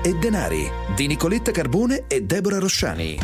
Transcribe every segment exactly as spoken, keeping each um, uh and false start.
e Denari di Nicoletta Carbone e Deborah Rosciani.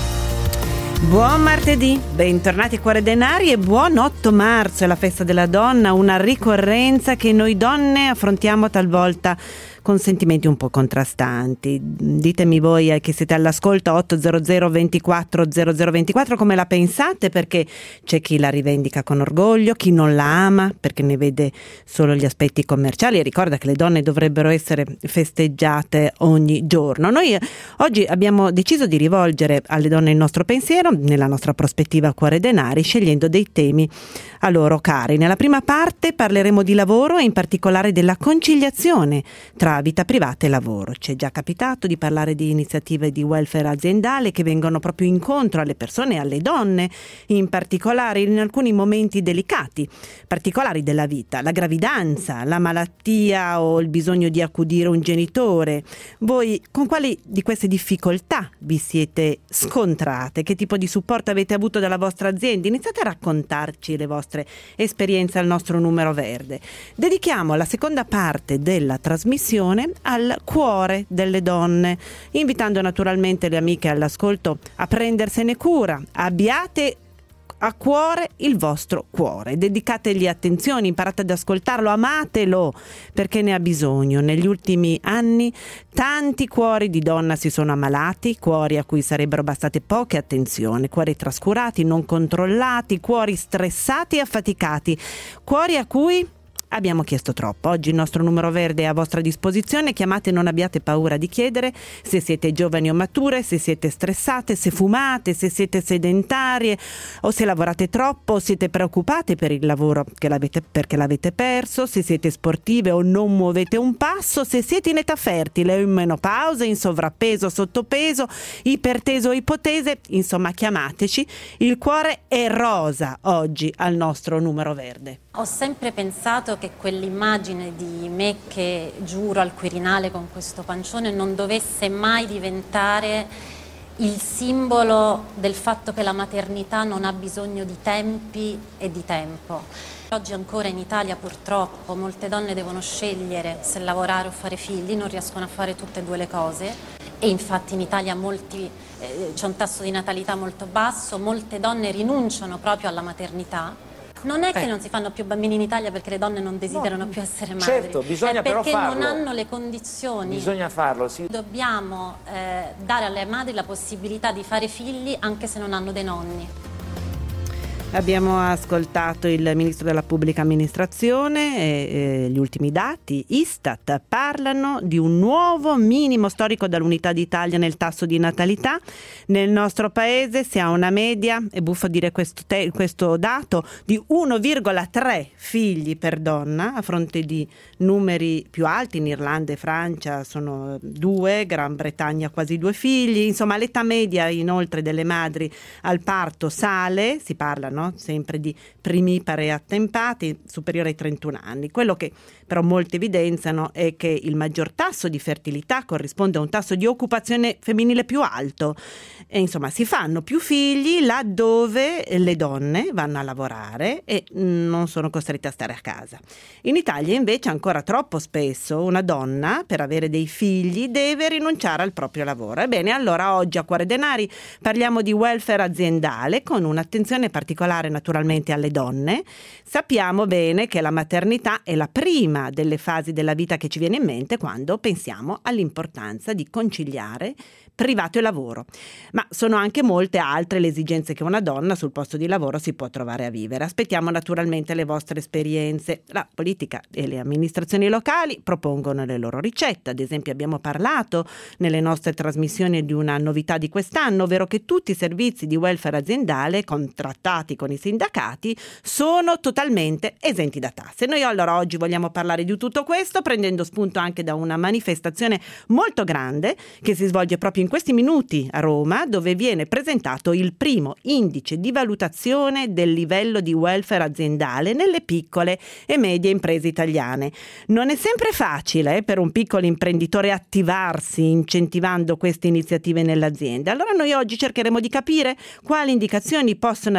Buon martedì, bentornati a Cuore Denari e buon otto marzo, è la festa della donna, una ricorrenza che noi donne affrontiamo talvolta con sentimenti un po' contrastanti. Ditemi voi che siete all'ascolto otto zero zero ventiquattro zero zero ventiquattro come la pensate, perché c'è chi la rivendica con orgoglio, chi non la ama perché ne vede solo gli aspetti commerciali e ricorda che le donne dovrebbero essere festeggiate ogni giorno. Noi oggi abbiamo deciso di rivolgere alle donne il nostro pensiero nella nostra prospettiva Cuore Denari, scegliendo dei temi a loro cari. Nella prima parte parleremo di lavoro e in particolare della conciliazione tra vita privata e lavoro. Ci è già capitato di parlare di iniziative di welfare aziendale che vengono proprio incontro alle persone e alle donne, in particolare in alcuni momenti delicati, particolari della vita, la gravidanza, la malattia o il bisogno di accudire un genitore. Voi con quali di queste difficoltà vi siete scontrate? Che tipo di supporto avete avuto dalla vostra azienda? Iniziate a raccontarci le vostre esperienze al nostro numero verde. Dedichiamo la seconda parte della trasmissione al cuore delle donne, invitando naturalmente le amiche all'ascolto a prendersene cura. Abbiate a cuore il vostro cuore, dedicategli attenzione, imparate ad ascoltarlo, amatelo perché ne ha bisogno. Negli ultimi anni tanti cuori di donna si sono ammalati, cuori a cui sarebbero bastate poche attenzioni, cuori trascurati, non controllati, cuori stressati e affaticati, cuori a cui abbiamo chiesto troppo. Oggi il nostro numero verde è a vostra disposizione, chiamate, non abbiate paura di chiedere se siete giovani o mature, se siete stressate, se fumate, se siete sedentarie o se lavorate troppo, o siete preoccupate per il lavoro che l'avete, perché l'avete perso, se siete sportive o non muovete un passo, se siete in età fertile o in menopausa, in sovrappeso, sottopeso, iperteso o ipotese, insomma chiamateci. Il cuore è rosa oggi al nostro numero verde. Ho sempre pensato che quell'immagine di me che giuro al Quirinale con questo pancione non dovesse mai diventare il simbolo del fatto che la maternità non ha bisogno di tempi e di tempo. Oggi ancora in Italia purtroppo molte donne devono scegliere se lavorare o fare figli, non riescono a fare tutte e due le cose e infatti in Italia molti, eh, c'è un tasso di natalità molto basso, molte donne rinunciano proprio alla maternità. Non è che eh. non si fanno più bambini in Italia perché le donne non desiderano no, più essere madri. Certo, bisogna è perché però farlo. non hanno le condizioni. Bisogna farlo, sì. Dobbiamo eh, dare alle madri la possibilità di fare figli anche se non hanno dei nonni. Abbiamo ascoltato il Ministro della Pubblica Amministrazione e eh, gli ultimi dati Istat parlano di un nuovo minimo storico dall'Unità d'Italia nel tasso di natalità. Nel nostro paese si ha una media, è buffo dire questo, te- questo dato, di uno virgola tre figli per donna, a fronte di numeri più alti. In Irlanda e Francia sono due, Gran Bretagna quasi due figli. Insomma, l'età media inoltre delle madri al parto sale, si parla no? sempre di primipare attempati, superiore ai trentuno anni. Quello che però molti evidenziano è che il maggior tasso di fertilità corrisponde a un tasso di occupazione femminile più alto. E insomma, si fanno più figli laddove le donne vanno a lavorare e non sono costrette a stare a casa. In Italia invece ancora troppo spesso una donna per avere dei figli deve rinunciare al proprio lavoro. Ebbene, allora oggi a Cuore Denari parliamo di welfare aziendale con un'attenzione particolare naturalmente alle donne. Sappiamo bene che la maternità è la prima delle fasi della vita che ci viene in mente quando pensiamo all'importanza di conciliare privato e lavoro. Ma sono anche molte altre le esigenze che una donna sul posto di lavoro si può trovare a vivere. Aspettiamo naturalmente le vostre esperienze. La politica e le amministrazioni locali propongono le loro ricette. Ad esempio abbiamo parlato nelle nostre trasmissioni di una novità di quest'anno, ovvero che tutti i servizi di welfare aziendale contrattati con i sindacati sono totalmente esenti da tasse. Noi allora oggi vogliamo parlare di tutto questo prendendo spunto anche da una manifestazione molto grande che si svolge proprio in questi minuti a Roma, dove viene presentato il primo indice di valutazione del livello di welfare aziendale nelle piccole e medie imprese italiane. Non è sempre facile eh, per un piccolo imprenditore attivarsi incentivando queste iniziative nell'azienda. Allora noi oggi cercheremo di capire quali indicazioni possono arrivare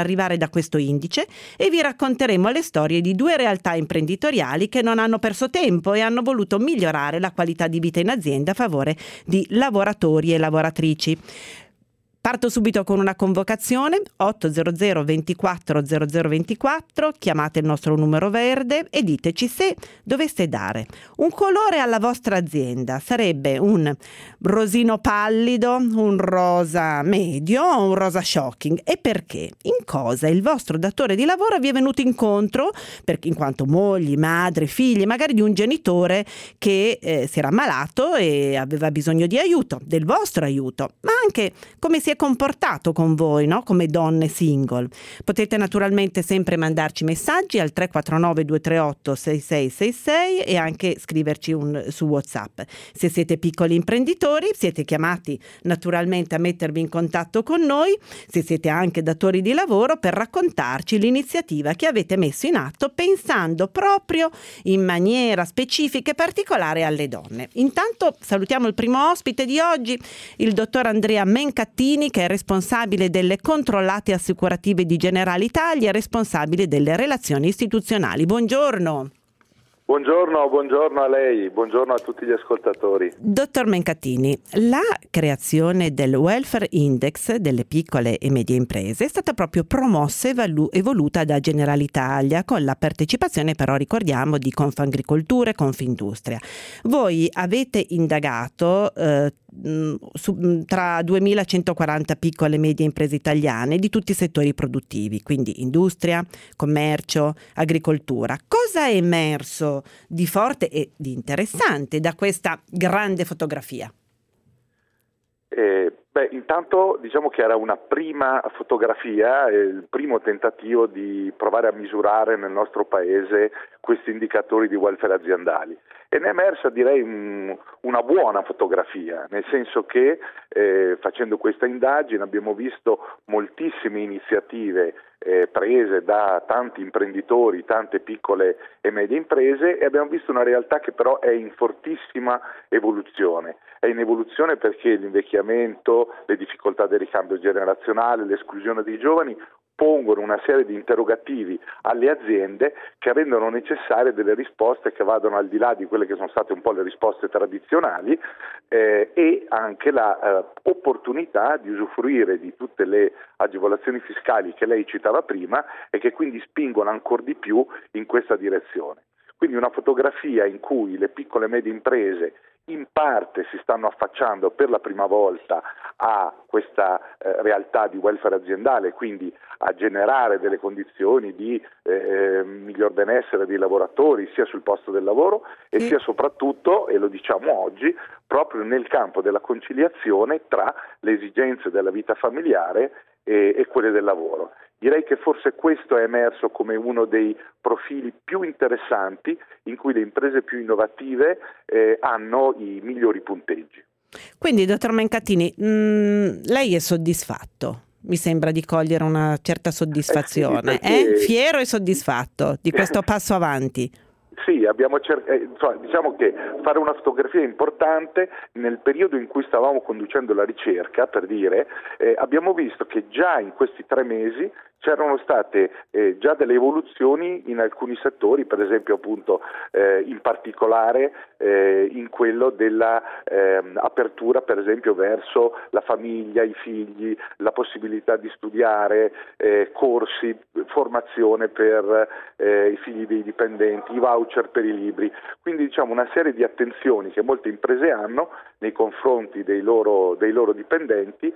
da questo indice e vi racconteremo le storie di due realtà imprenditoriali che non hanno perso tempo e hanno voluto migliorare la qualità di vita in azienda a favore di lavoratori e lavoratrici. Parto subito con una convocazione, otto zero zero ventiquattro zero zero ventiquattro, chiamate il nostro numero verde e diteci se doveste dare un colore alla vostra azienda. Sarebbe un rosino pallido, un rosa medio o un rosa shocking, e perché? In cosa il vostro datore di lavoro vi è venuto incontro, perché in quanto mogli, madri, figli, magari di un genitore che eh, si era ammalato e aveva bisogno di aiuto, del vostro aiuto, ma anche come si è comportato con voi, no? Come donne single. Potete naturalmente sempre mandarci messaggi al tre quattro nove due tre otto sei sei sei sei e anche scriverci un, su WhatsApp. Se siete piccoli imprenditori siete chiamati naturalmente a mettervi in contatto con noi, se siete anche datori di lavoro, per raccontarci l'iniziativa che avete messo in atto pensando proprio in maniera specifica e particolare alle donne. Intanto salutiamo il primo ospite di oggi, il dottor Andrea Mencattini, che è responsabile delle controllate assicurative di Generali Italia e responsabile delle relazioni istituzionali. Buongiorno. Buongiorno, buongiorno a lei, buongiorno a tutti gli ascoltatori. Dottor Mencattini, la creazione del Welfare Index delle piccole e medie imprese è stata proprio promossa e, valu- e voluta da Generali Italia, con la partecipazione, però ricordiamo, di Confagricoltura e Confindustria. Voi avete indagato eh, su, tra duemilacentoquaranta piccole e medie imprese italiane di tutti i settori produttivi, quindi industria, commercio, agricoltura. Cosa è emerso di forte e di interessante da questa grande fotografia? Eh, beh, intanto diciamo che era una prima fotografia, eh, il primo tentativo di provare a misurare nel nostro paese questi indicatori di welfare aziendali. E ne è emersa, direi, un, una buona fotografia, nel senso che eh, facendo questa indagine abbiamo visto moltissime iniziative eh, prese da tanti imprenditori, tante piccole e medie imprese, e abbiamo visto una realtà che però è in fortissima evoluzione. È in evoluzione perché l'invecchiamento, le difficoltà del ricambio generazionale, l'esclusione dei giovani pongono una serie di interrogativi alle aziende che rendono necessarie delle risposte che vadano al di là di quelle che sono state un po' le risposte tradizionali eh, e anche la eh, opportunità di usufruire di tutte le agevolazioni fiscali che lei citava prima e che quindi spingono ancora di più in questa direzione. Quindi una fotografia in cui le piccole e medie imprese in parte si stanno affacciando per la prima volta a questa eh, realtà di welfare aziendale, quindi a generare delle condizioni di eh, miglior benessere dei lavoratori sia sul posto del lavoro e sì. sia soprattutto, e lo diciamo oggi, proprio nel campo della conciliazione tra le esigenze della vita familiare e, e quelle del lavoro. Direi che forse questo è emerso come uno dei profili più interessanti in cui le imprese più innovative eh, hanno i migliori punteggi. Quindi, dottor Mencattini, mh, lei è soddisfatto? Mi sembra di cogliere una certa soddisfazione, eh sì, eh? Fiero e soddisfatto di questo passo avanti. Sì, abbiamo cer- eh, insomma, diciamo che fare una fotografia è importante. Nel periodo in cui stavamo conducendo la ricerca, per dire, eh, abbiamo visto che già in questi tre mesi c'erano state eh, già delle evoluzioni in alcuni settori, per esempio appunto eh, in particolare eh, in quello della eh, apertura per esempio verso la famiglia, i figli, la possibilità di studiare, eh, corsi, formazione per eh, i figli dei dipendenti, i voucher per i libri, quindi diciamo una serie di attenzioni che molte imprese hanno nei confronti dei loro, dei loro dipendenti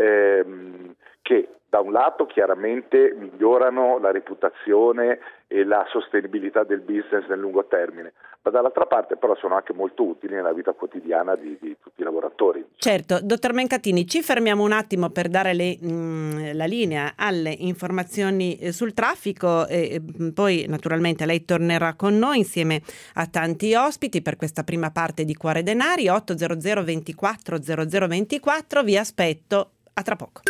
ehm, che da un lato chiaramente migliorano la reputazione e la sostenibilità del business nel lungo termine, ma dall'altra parte però sono anche molto utili nella vita quotidiana di, di tutti i lavoratori. Certo, dottor Mencattini, ci fermiamo un attimo per dare le, mh, la linea alle informazioni eh, sul traffico e, e poi naturalmente lei tornerà con noi insieme a tanti ospiti per questa prima parte di Cuore Denari. Otto zero zero ventiquattro zero zero ventiquattro, vi aspetto, a tra poco.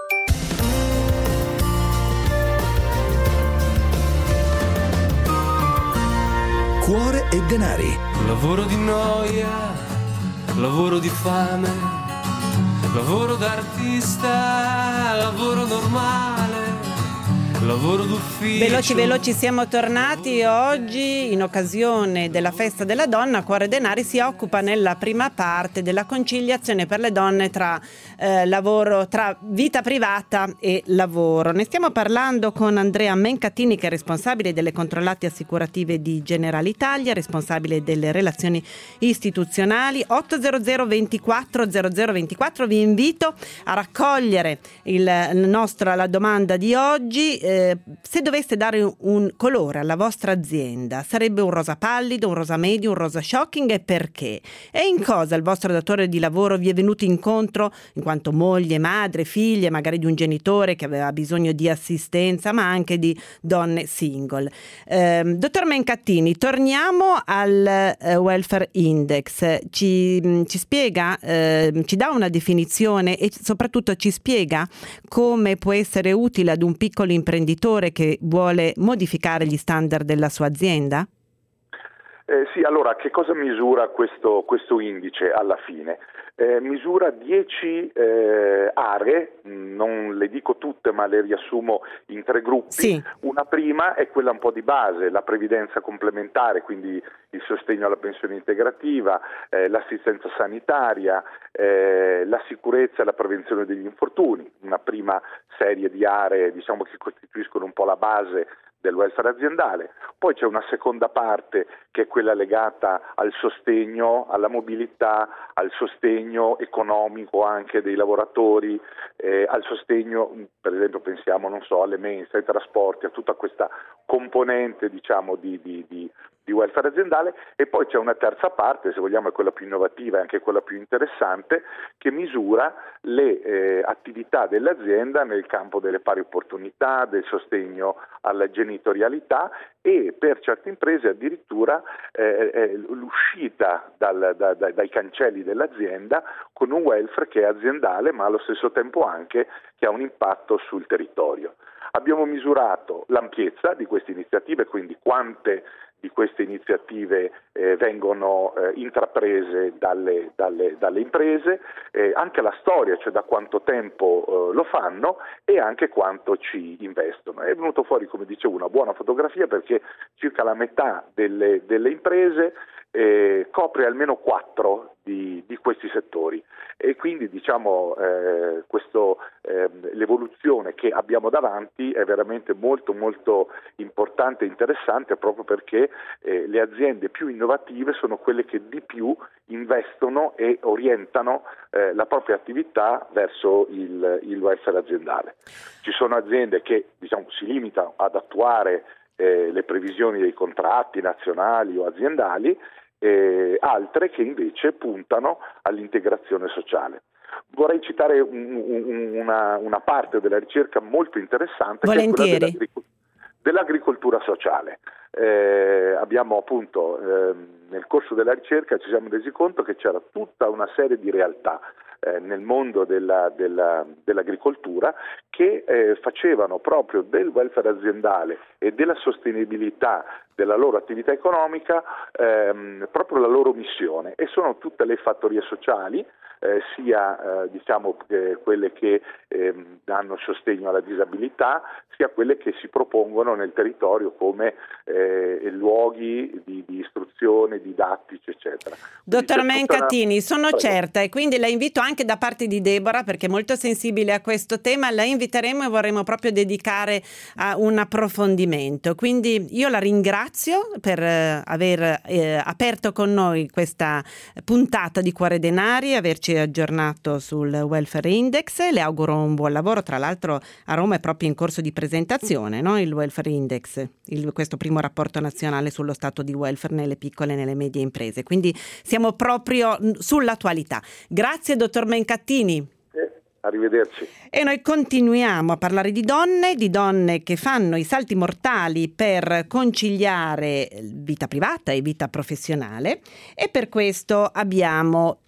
Cuore e Denari. Lavoro di noia, lavoro di fame, lavoro d'artista, lavoro normale, lavoro d'ufficio. Veloci veloci siamo tornati. Oggi in occasione della festa della donna Cuore Denari si occupa nella prima parte della conciliazione per le donne tra eh, lavoro, tra vita privata e lavoro. Ne stiamo parlando con Andrea Mencatini, che è responsabile delle controllate assicurative di Generalitalia, responsabile delle relazioni istituzionali. Ottocento ventiquattro zero zero ventiquattro, vi invito a raccogliere il, il nostro, la domanda di oggi. Eh, se doveste dare un, un colore alla vostra azienda, sarebbe un rosa pallido, un rosa medio, un rosa shocking, e perché? E in cosa il vostro datore di lavoro vi è venuto incontro in quanto moglie, madre, figlie, magari di un genitore che aveva bisogno di assistenza, ma anche di donne single. Eh, dottor Mencatini, torniamo al eh, Welfare Index. Ci, ci spiega, eh, ci dà una definizione e soprattutto ci spiega come può essere utile ad un piccolo imprenditore che vuole modificare gli standard della sua azienda? Eh, sì, allora che cosa misura questo, questo indice alla fine? Eh, misura dieci eh, aree, non le dico tutte ma le riassumo in tre gruppi. Sì. Una prima è quella un po' di base, la previdenza complementare, quindi il sostegno alla pensione integrativa, eh, l'assistenza sanitaria, eh, la sicurezza e la prevenzione degli infortuni, una prima serie di aree, diciamo, che costituiscono un po' la base del welfare aziendale. Poi c'è una seconda parte che è quella legata al sostegno, alla mobilità, al sostegno economico anche dei lavoratori, eh, al sostegno, per esempio pensiamo, non so, alle mense, ai trasporti, a tutta questa componente, diciamo, di, di, di di welfare aziendale. E poi c'è una terza parte, se vogliamo è quella più innovativa e anche quella più interessante, che misura le eh, attività dell'azienda nel campo delle pari opportunità, del sostegno alla genitorialità e per certe imprese addirittura eh, eh, l'uscita dal, da, da, dai cancelli dell'azienda con un welfare che è aziendale ma allo stesso tempo anche che ha un impatto sul territorio. Abbiamo misurato l'ampiezza di queste iniziative, quindi quante di queste iniziative eh, vengono eh, intraprese dalle, dalle, dalle imprese, eh, anche la storia, cioè da quanto tempo eh, lo fanno e anche quanto ci investono. È venuto fuori, come dicevo, una buona fotografia, perché circa la metà delle, delle imprese eh, copre almeno quattro di, di questi settori e quindi diciamo eh, questo, eh, l'evoluzione che abbiamo davanti è veramente molto molto importante e interessante, proprio perché eh, le aziende più innovative sono quelle che di più investono e orientano eh, la propria attività verso il, il welfare aziendale. Ci sono aziende che diciamo si limitano ad attuare eh, le previsioni dei contratti nazionali o aziendali, Eh, altre che invece puntano all'integrazione sociale. Vorrei citare un, un, una, una parte della ricerca molto interessante, Volentieri. che è quella dell'agric- dell'agricoltura sociale. Eh, abbiamo appunto eh, nel corso della ricerca ci siamo resi conto che c'era tutta una serie di realtà eh, nel mondo della, della, dell'agricoltura che eh, facevano proprio del welfare aziendale e della sostenibilità della loro attività economica ehm, proprio la loro missione, e sono tutte le fattorie sociali, eh, sia eh, diciamo eh, quelle che ehm, danno sostegno alla disabilità, sia quelle che si propongono nel territorio come eh, luoghi di, di istruzione, didattici, eccetera. Dottor Mencatini, una... sono Prego. certa, e quindi la invito anche da parte di Deborah, perché è molto sensibile a questo tema, la inviteremo e vorremmo proprio dedicare a un approfondimento. Quindi io la ringrazio per eh, aver eh, aperto con noi questa puntata di Cuore Denari, averci aggiornato sul Welfare Index. Le auguro un buon lavoro. Tra l'altro a Roma è proprio in corso di presentazione, no? Il Welfare Index, il, questo primo rapporto nazionale sullo stato di welfare nelle piccole e nelle medie imprese, quindi siamo proprio sull'attualità. Grazie dottor Mencatini. Arrivederci. E noi continuiamo a parlare di donne, di donne che fanno i salti mortali per conciliare vita privata e vita professionale, e per questo abbiamo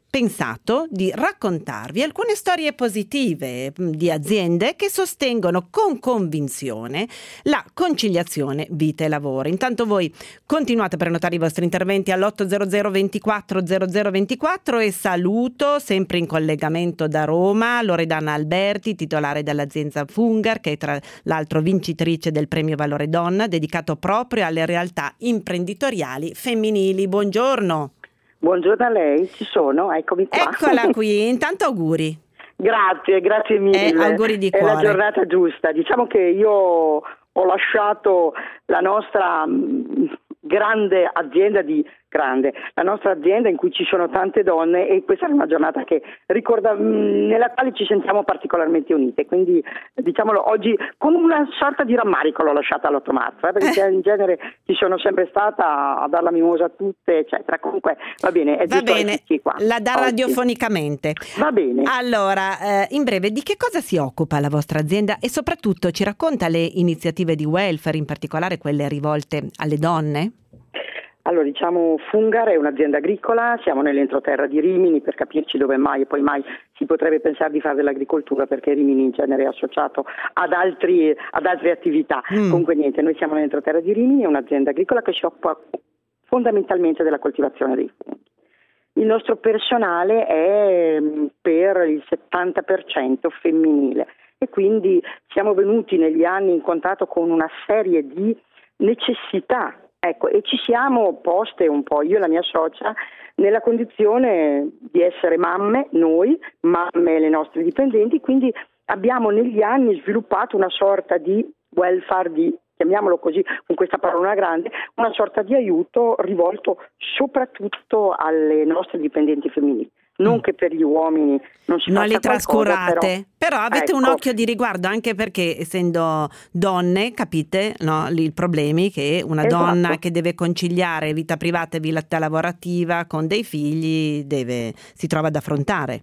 pensato di raccontarvi alcune storie positive di aziende che sostengono con convinzione la conciliazione vita e lavoro. Intanto voi continuate a prenotare i vostri interventi all'otto zero zero ventiquattro zero zero ventiquattro e saluto sempre in collegamento da Roma Loredana Alberti, titolare dell'azienda Fungar, che è tra l'altro vincitrice del premio Valore Donna dedicato proprio alle realtà imprenditoriali femminili. Buongiorno. Buongiorno a lei, ci sono, eccomi qua. Eccola qui, intanto auguri. Grazie, grazie mille. Eh, auguri di È cuore. la giornata giusta. Diciamo che io ho lasciato la nostra mh, grande azienda di grande, la nostra azienda in cui ci sono tante donne, e questa è una giornata che ricorda, mh, nella quale ci sentiamo particolarmente unite, quindi diciamolo oggi con una sorta di rammarico l'ho lasciata l'otto marzo, eh, perché in genere ci sono sempre stata a dar la mimosa a tutte, eccetera. Comunque va bene, è Va giusto bene, esserci qua la dà oggi. radiofonicamente. Va bene. Allora, eh, in breve, di che cosa si occupa la vostra azienda e soprattutto ci racconta le iniziative di welfare, in particolare quelle rivolte alle donne? Allora, diciamo, Fungar è un'azienda agricola, siamo nell'entroterra di Rimini, per capirci dove mai e poi mai si potrebbe pensare di fare dell'agricoltura, perché Rimini in genere è associato ad, altri, ad altre attività. Mm. Comunque niente, noi siamo nell'entroterra di Rimini, è un'azienda agricola che si occupa fondamentalmente della coltivazione dei funghi. Il nostro personale è per il settanta per cento femminile e quindi siamo venuti negli anni in contatto con una serie di necessità. Ecco, e ci siamo poste un po', io e la mia socia, nella condizione di essere mamme, noi, mamme le nostre dipendenti, quindi abbiamo negli anni sviluppato una sorta di welfare, di, chiamiamolo così, con questa parola grande, una sorta di aiuto rivolto soprattutto alle nostre dipendenti femminili. Non che per gli uomini non si non faccia li trascurate, qualcosa, però, però avete ecco. un occhio di riguardo, anche perché essendo donne capite, no, i problemi che una Esatto. donna che deve conciliare vita privata e vita lavorativa con dei figli deve, si trova ad affrontare.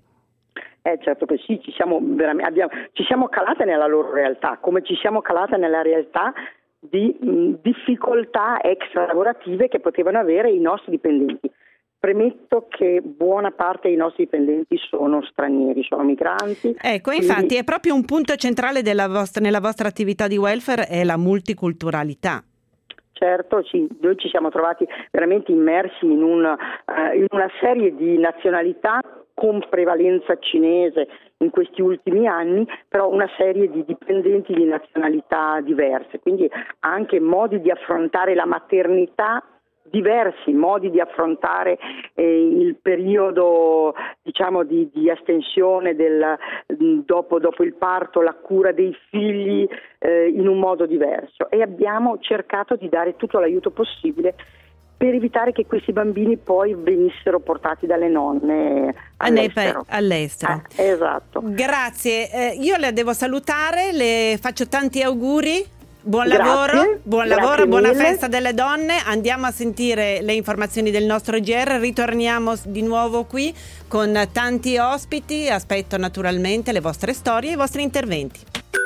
Eh certo che sì, ci siamo, veramente, abbiamo, ci siamo calate nella loro realtà, come ci siamo calate nella realtà di mh, difficoltà extra lavorative che potevano avere i nostri dipendenti. Premetto che buona parte dei nostri dipendenti sono stranieri, sono migranti. Ecco, quindi... infatti è proprio un punto centrale della vostra, nella vostra attività di welfare è la multiculturalità. Certo, sì, noi ci siamo trovati veramente immersi in, un, uh, in una serie di nazionalità con prevalenza cinese in questi ultimi anni, però una serie di dipendenti di nazionalità diverse, quindi anche modi di affrontare la maternità diversi, modi di affrontare eh, il periodo, diciamo, di, di astensione del, dopo, dopo il parto, la cura dei figli eh, in un modo diverso, e abbiamo cercato di dare tutto l'aiuto possibile per evitare che questi bambini poi venissero portati dalle nonne all'estero. all'estero. Eh, esatto. Grazie, eh, io le devo salutare, le faccio tanti auguri. Buon Grazie, lavoro, buon lavoro, buona mille. festa delle donne. Andiamo a sentire le informazioni del nostro G R, ritorniamo di nuovo qui con tanti ospiti. Aspetto naturalmente le vostre storie e i vostri interventi.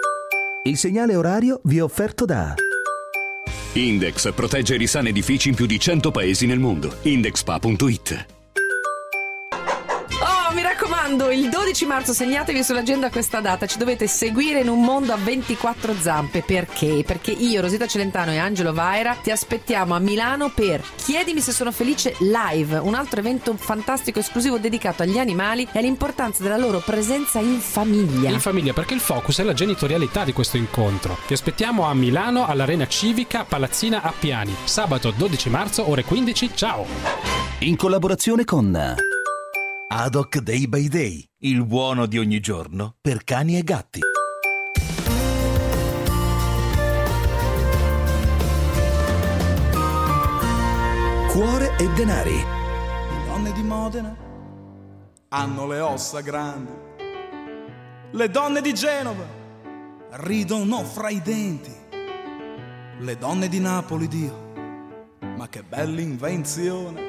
Il segnale orario vi è offerto da Index protegge i risani edifici in più di cento paesi nel mondo. Indexpa punto it. Mi raccomando, il dodici marzo segnatevi sull'agenda questa data, ci dovete seguire in un mondo a ventiquattro zampe. Perché? Perché io, Rosita Celentano e Angelo Vaira ti aspettiamo a Milano per Chiedimi se sono felice live, un altro evento fantastico esclusivo dedicato agli animali e all'importanza della loro presenza in famiglia. In famiglia, perché il focus è la genitorialità di questo incontro. Ti aspettiamo a Milano all'Arena Civica Palazzina Appiani, sabato dodici marzo ore quindici. Ciao! in collaborazione con Adoc Day by Day, il buono di ogni giorno per cani e gatti. Cuore e denari. Le donne di Modena hanno le ossa grandi, le donne di Genova ridono fra i denti, le donne di Napoli, Dio, ma che bella invenzione,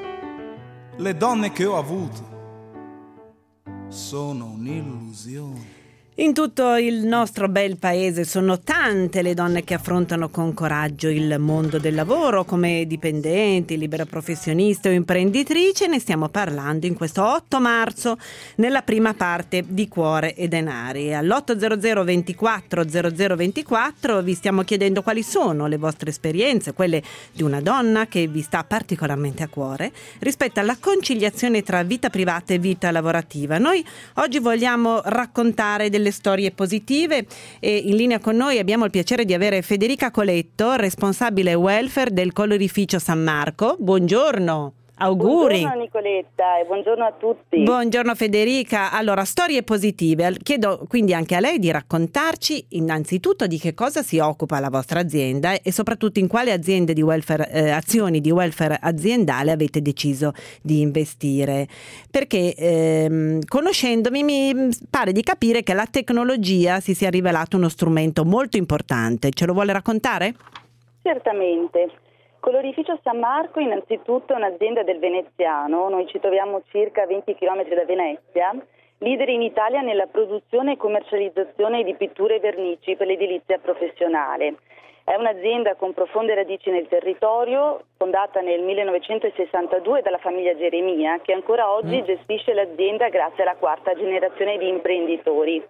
le donne che ho avuto sono un'illusione. In tutto il nostro bel paese sono tante le donne che affrontano con coraggio il mondo del lavoro come dipendenti, libere professioniste o imprenditrici. Ne stiamo parlando in questo otto marzo nella prima parte di Cuore e Denari. All'ottocento ventiquattro zero zero ventiquattro vi stiamo chiedendo quali sono le vostre esperienze, quelle di una donna che vi sta particolarmente a cuore, rispetto alla conciliazione tra vita privata e vita lavorativa. Noi oggi vogliamo raccontare delle storie positive e in linea con noi abbiamo il piacere di avere Federica Coletto, responsabile welfare del Colorificio San Marco. Buongiorno. Auguri. Buongiorno Nicoletta e buongiorno a tutti. Buongiorno Federica. Allora, storie positive. Chiedo quindi anche a lei di raccontarci innanzitutto di che cosa si occupa la vostra azienda e soprattutto in quale aziende di welfare, eh, azioni di welfare aziendale avete deciso di investire. Perché ehm, conoscendomi mi pare di capire che la tecnologia si sia rivelata uno strumento molto importante. Ce lo vuole raccontare? Certamente. Colorificio San Marco innanzitutto è un'azienda del veneziano, noi ci troviamo circa venti chilometri da Venezia, leader in Italia nella produzione e commercializzazione di pitture e vernici per l'edilizia professionale. È un'azienda con profonde radici nel territorio, fondata nel millenovecentosessantadue dalla famiglia Geremia, che ancora oggi gestisce l'azienda grazie alla quarta generazione di imprenditori.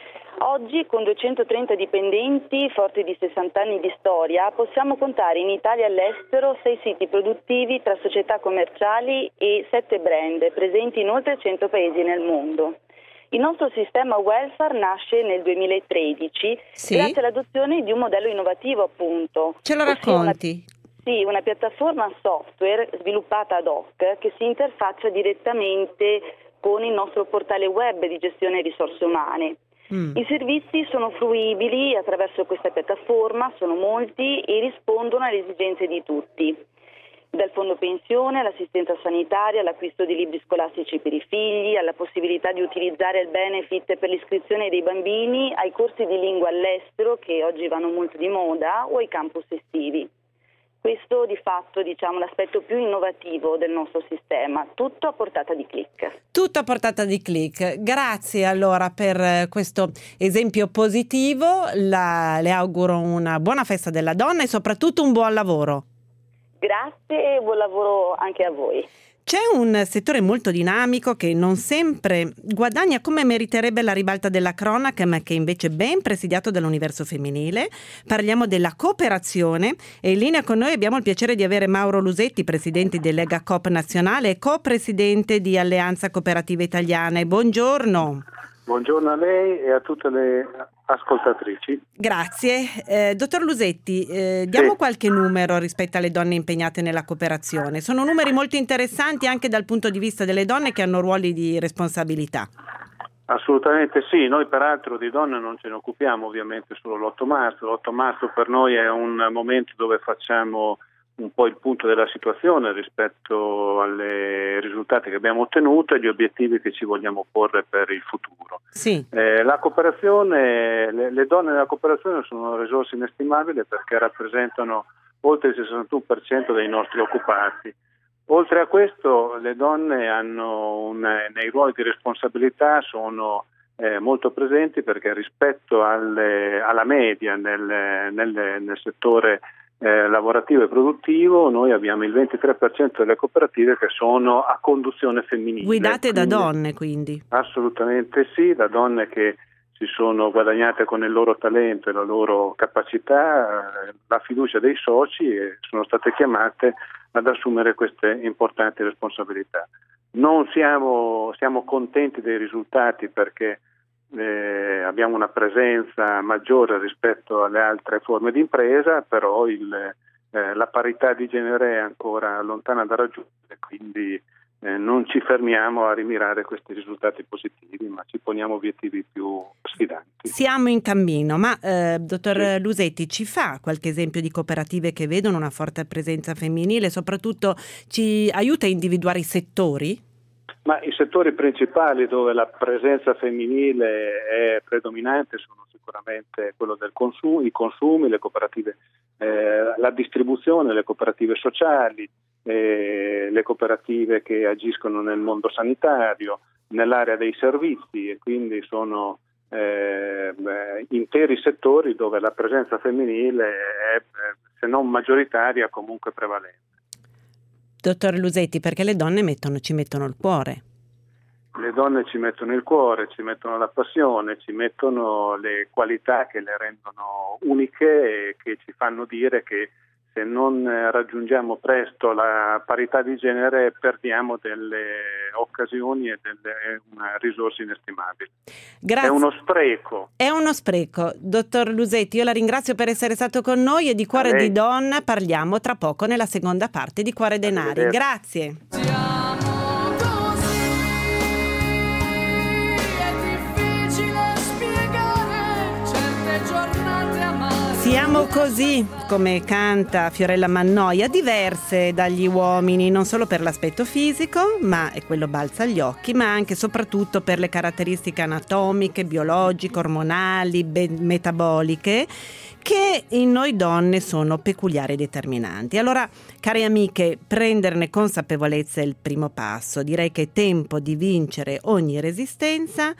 Oggi, con duecentotrenta dipendenti, forti di sessanta anni di storia, possiamo contare in Italia e all'estero sei siti produttivi tra società commerciali e sette brand, presenti in oltre cento paesi nel mondo. Il nostro sistema welfare nasce nel duemilatredici, sì, grazie all'adozione di un modello innovativo, appunto. Ce lo racconti? Una, sì, una piattaforma software sviluppata ad hoc che si interfaccia direttamente con il nostro portale web di gestione risorse umane. Mm. I servizi sono fruibili attraverso questa piattaforma, sono molti e rispondono alle esigenze di tutti, dal fondo pensione all'assistenza sanitaria, all'acquisto di libri scolastici per i figli, alla possibilità di utilizzare il benefit per l'iscrizione dei bambini, ai corsi di lingua all'estero che oggi vanno molto di moda o ai campus estivi. Questo di fatto diciamo l'aspetto più innovativo del nostro sistema, tutto a portata di click. Tutto a portata di click. Grazie allora per questo esempio positivo, La, le auguro una buona festa della donna e soprattutto un buon lavoro. Grazie e buon lavoro anche a voi. C'è un settore molto dinamico che non sempre guadagna come meriterebbe la ribalta della cronaca, ma che invece è ben presidiato dall'universo femminile. Parliamo della cooperazione e in linea con noi abbiamo il piacere di avere Mauro Lusetti, presidente di Lega Coop Nazionale e co-presidente di Alleanza Cooperative Italiane. Buongiorno. Buongiorno a lei e a tutte le ascoltatrici. Grazie. Eh, dottor Lusetti, eh, diamo sì. qualche numero rispetto alle donne impegnate nella cooperazione. Sono numeri molto interessanti anche dal punto di vista delle donne che hanno ruoli di responsabilità. Assolutamente sì, noi peraltro di donne non ce ne occupiamo ovviamente solo l'otto marzo. L'otto marzo per noi è un momento dove facciamo un po' il punto della situazione rispetto ai risultati che abbiamo ottenuto e gli obiettivi che ci vogliamo porre per il futuro. Sì. Eh, la cooperazione, le, le donne nella cooperazione sono una risorsa inestimabile perché rappresentano oltre il sessantuno per cento dei nostri occupati. Oltre a questo, le donne hanno un, nei ruoli di responsabilità sono eh, molto presenti perché rispetto alle, alla media nel, nel, nel settore Eh, lavorativo e produttivo noi abbiamo il ventitré per cento delle cooperative che sono a conduzione femminile. Guidate quindi, da donne quindi? Assolutamente sì, da donne che si sono guadagnate con il loro talento e la loro capacità eh, la fiducia dei soci e sono state chiamate ad assumere queste importanti responsabilità. Non siamo, siamo contenti dei risultati perché Eh, abbiamo una presenza maggiore rispetto alle altre forme di impresa, però il, eh, la parità di genere è ancora lontana da raggiungere, quindi eh, non ci fermiamo a rimirare questi risultati positivi, ma ci poniamo obiettivi più sfidanti. Siamo in cammino, ma eh, dottor sì. Lusetti, ci fa qualche esempio di cooperative che vedono una forte presenza femminile, soprattutto ci aiuta a individuare i settori? Ma i settori principali dove la presenza femminile è predominante sono sicuramente quello del consumo, i consumi, le cooperative, eh, la distribuzione, le cooperative sociali, eh, le cooperative che agiscono nel mondo sanitario, nell'area dei servizi e quindi sono eh, interi settori dove la presenza femminile è, se non maggioritaria, comunque prevalente. Dottor Lusetti, perché le donne mettono, ci mettono il cuore? Le donne ci mettono il cuore, ci mettono la passione, ci mettono le qualità che le rendono uniche e che ci fanno dire che se non raggiungiamo presto la parità di genere perdiamo delle occasioni e delle una, risorse inestimabili. Grazie. È uno spreco. È uno spreco. Dottor Lusetti, io la ringrazio per essere stato con noi e di Cuore di Donna parliamo tra poco nella seconda parte di Cuore Denari. Grazie. Siamo così, come canta Fiorella Mannoia, diverse dagli uomini, non solo per l'aspetto fisico, ma è quello balza agli occhi, ma anche e soprattutto per le caratteristiche anatomiche, biologiche, ormonali, be- metaboliche, che in noi donne sono peculiari e determinanti. Allora, care amiche, prenderne consapevolezza è il primo passo. Direi che è tempo di vincere ogni resistenza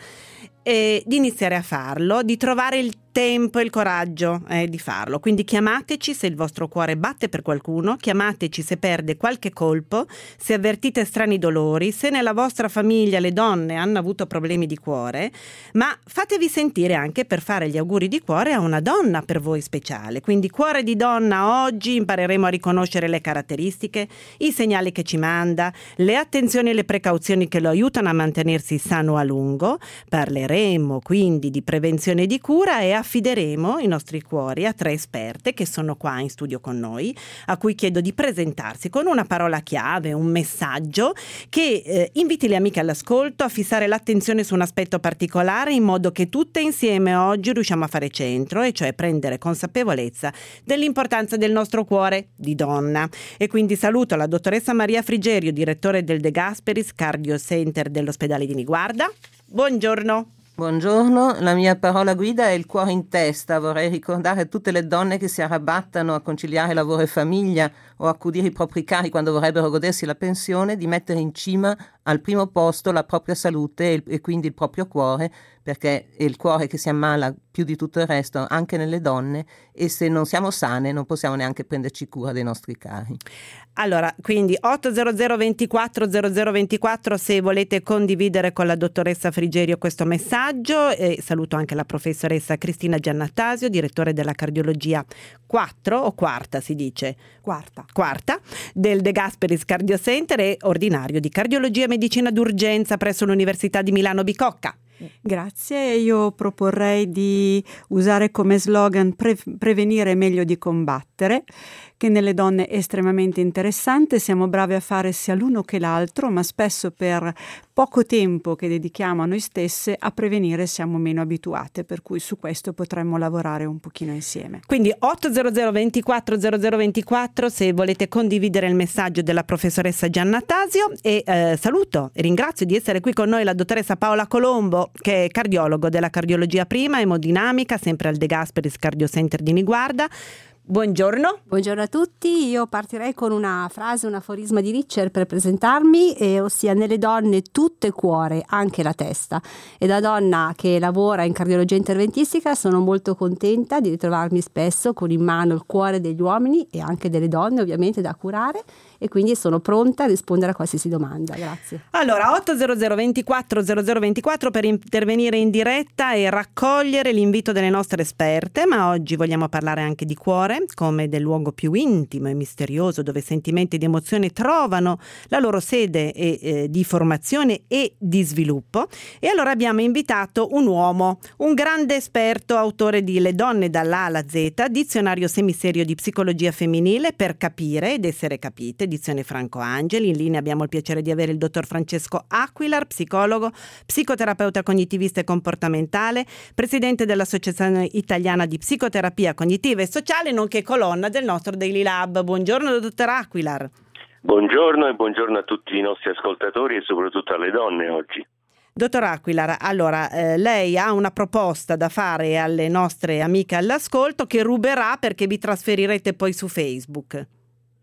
e di iniziare a farlo, di trovare il tempo e il coraggio eh, di farlo. Quindi chiamateci se il vostro cuore batte per qualcuno, chiamateci se perde qualche colpo, se avvertite strani dolori, se nella vostra famiglia le donne hanno avuto problemi di cuore, ma fatevi sentire anche per fare gli auguri di cuore a una donna per voi speciale. Quindi Cuore di Donna, oggi impareremo a riconoscere le caratteristiche, i segnali che ci manda, le attenzioni e le precauzioni che lo aiutano a mantenersi sano a lungo. Parleremo quindi di prevenzione e di cura e affideremo i nostri cuori a tre esperte che sono qua in studio con noi, a cui chiedo di presentarsi con una parola chiave, un messaggio che eh, inviti le amiche all'ascolto a fissare l'attenzione su un aspetto particolare in modo che tutte insieme oggi riusciamo a fare centro, e cioè prendere consapevolezza dell'importanza del nostro cuore di donna. E quindi saluto la dottoressa Maria Frigerio, direttore del De Gasperis Cardio Center dell'ospedale di Niguarda. Buongiorno. Buongiorno, la mia parola guida è il cuore in testa. Vorrei ricordare a tutte le donne che si arrabattano a conciliare lavoro e famiglia o accudire i propri cari quando vorrebbero godersi la pensione di mettere in cima al primo posto la propria salute e, e quindi il proprio cuore, perché è il cuore che si ammala più di tutto il resto anche nelle donne, e se non siamo sane non possiamo neanche prenderci cura dei nostri cari. Allora, quindi otto zero zero ventiquattro zero zero ventiquattro se volete condividere con la dottoressa Frigerio questo messaggio, e saluto anche la professoressa Cristina Giannattasio, direttore della cardiologia quattro o quarta si dice? Quarta. Quarta del De Gasperis Cardio Center e ordinario di cardiologia e medicina d'urgenza presso l'Università di Milano Bicocca. Grazie, io proporrei di usare come slogan pre- prevenire è meglio di combattere, che nelle donne è estremamente interessante. Siamo bravi a fare sia l'uno che l'altro, ma spesso per poco tempo che dedichiamo a noi stesse a prevenire siamo meno abituate, per cui su questo potremmo lavorare un pochino insieme. Quindi otto zero zero ventiquattro zero zero ventiquattro se volete condividere il messaggio della professoressa Giannattasio, e eh, saluto e ringrazio di essere qui con noi la dottoressa Paola Colombo, che è cardiologo della cardiologia prima, emodinamica, sempre al De Gasperis Cardio Center di Niguarda. Buongiorno. Buongiorno a tutti, io partirei con una frase, un aforisma di Nietzsche per presentarmi, eh, ossia: nelle donne tutto è cuore, anche la testa. E da donna che lavora in cardiologia interventistica sono molto contenta di ritrovarmi spesso con in mano il cuore degli uomini e anche delle donne ovviamente da curare, e quindi sono pronta a rispondere a qualsiasi domanda. Grazie. Allora, otto zero zero ventiquattro zero zero ventiquattro per intervenire in diretta e raccogliere l'invito delle nostre esperte, ma oggi vogliamo parlare anche di cuore, come del luogo più intimo e misterioso dove sentimenti ed emozioni trovano la loro sede e, eh, di formazione e di sviluppo. E allora abbiamo invitato un uomo, un grande esperto, autore di Le donne dall'A alla Z, dizionario semiserio di psicologia femminile per capire ed essere capite, edizione Franco Angeli. In linea abbiamo il piacere di avere il dottor Francesco Aquilar, psicologo, psicoterapeuta cognitivista e comportamentale, presidente dell'Associazione Italiana di Psicoterapia Cognitiva e Sociale, nonché colonna del nostro Daily Lab. Buongiorno dottor Aquilar. Buongiorno e buongiorno a tutti i nostri ascoltatori e soprattutto alle donne oggi. Dottor Aquilar, allora eh, lei ha una proposta da fare alle nostre amiche all'ascolto che ruberà perché vi trasferirete poi su Facebook.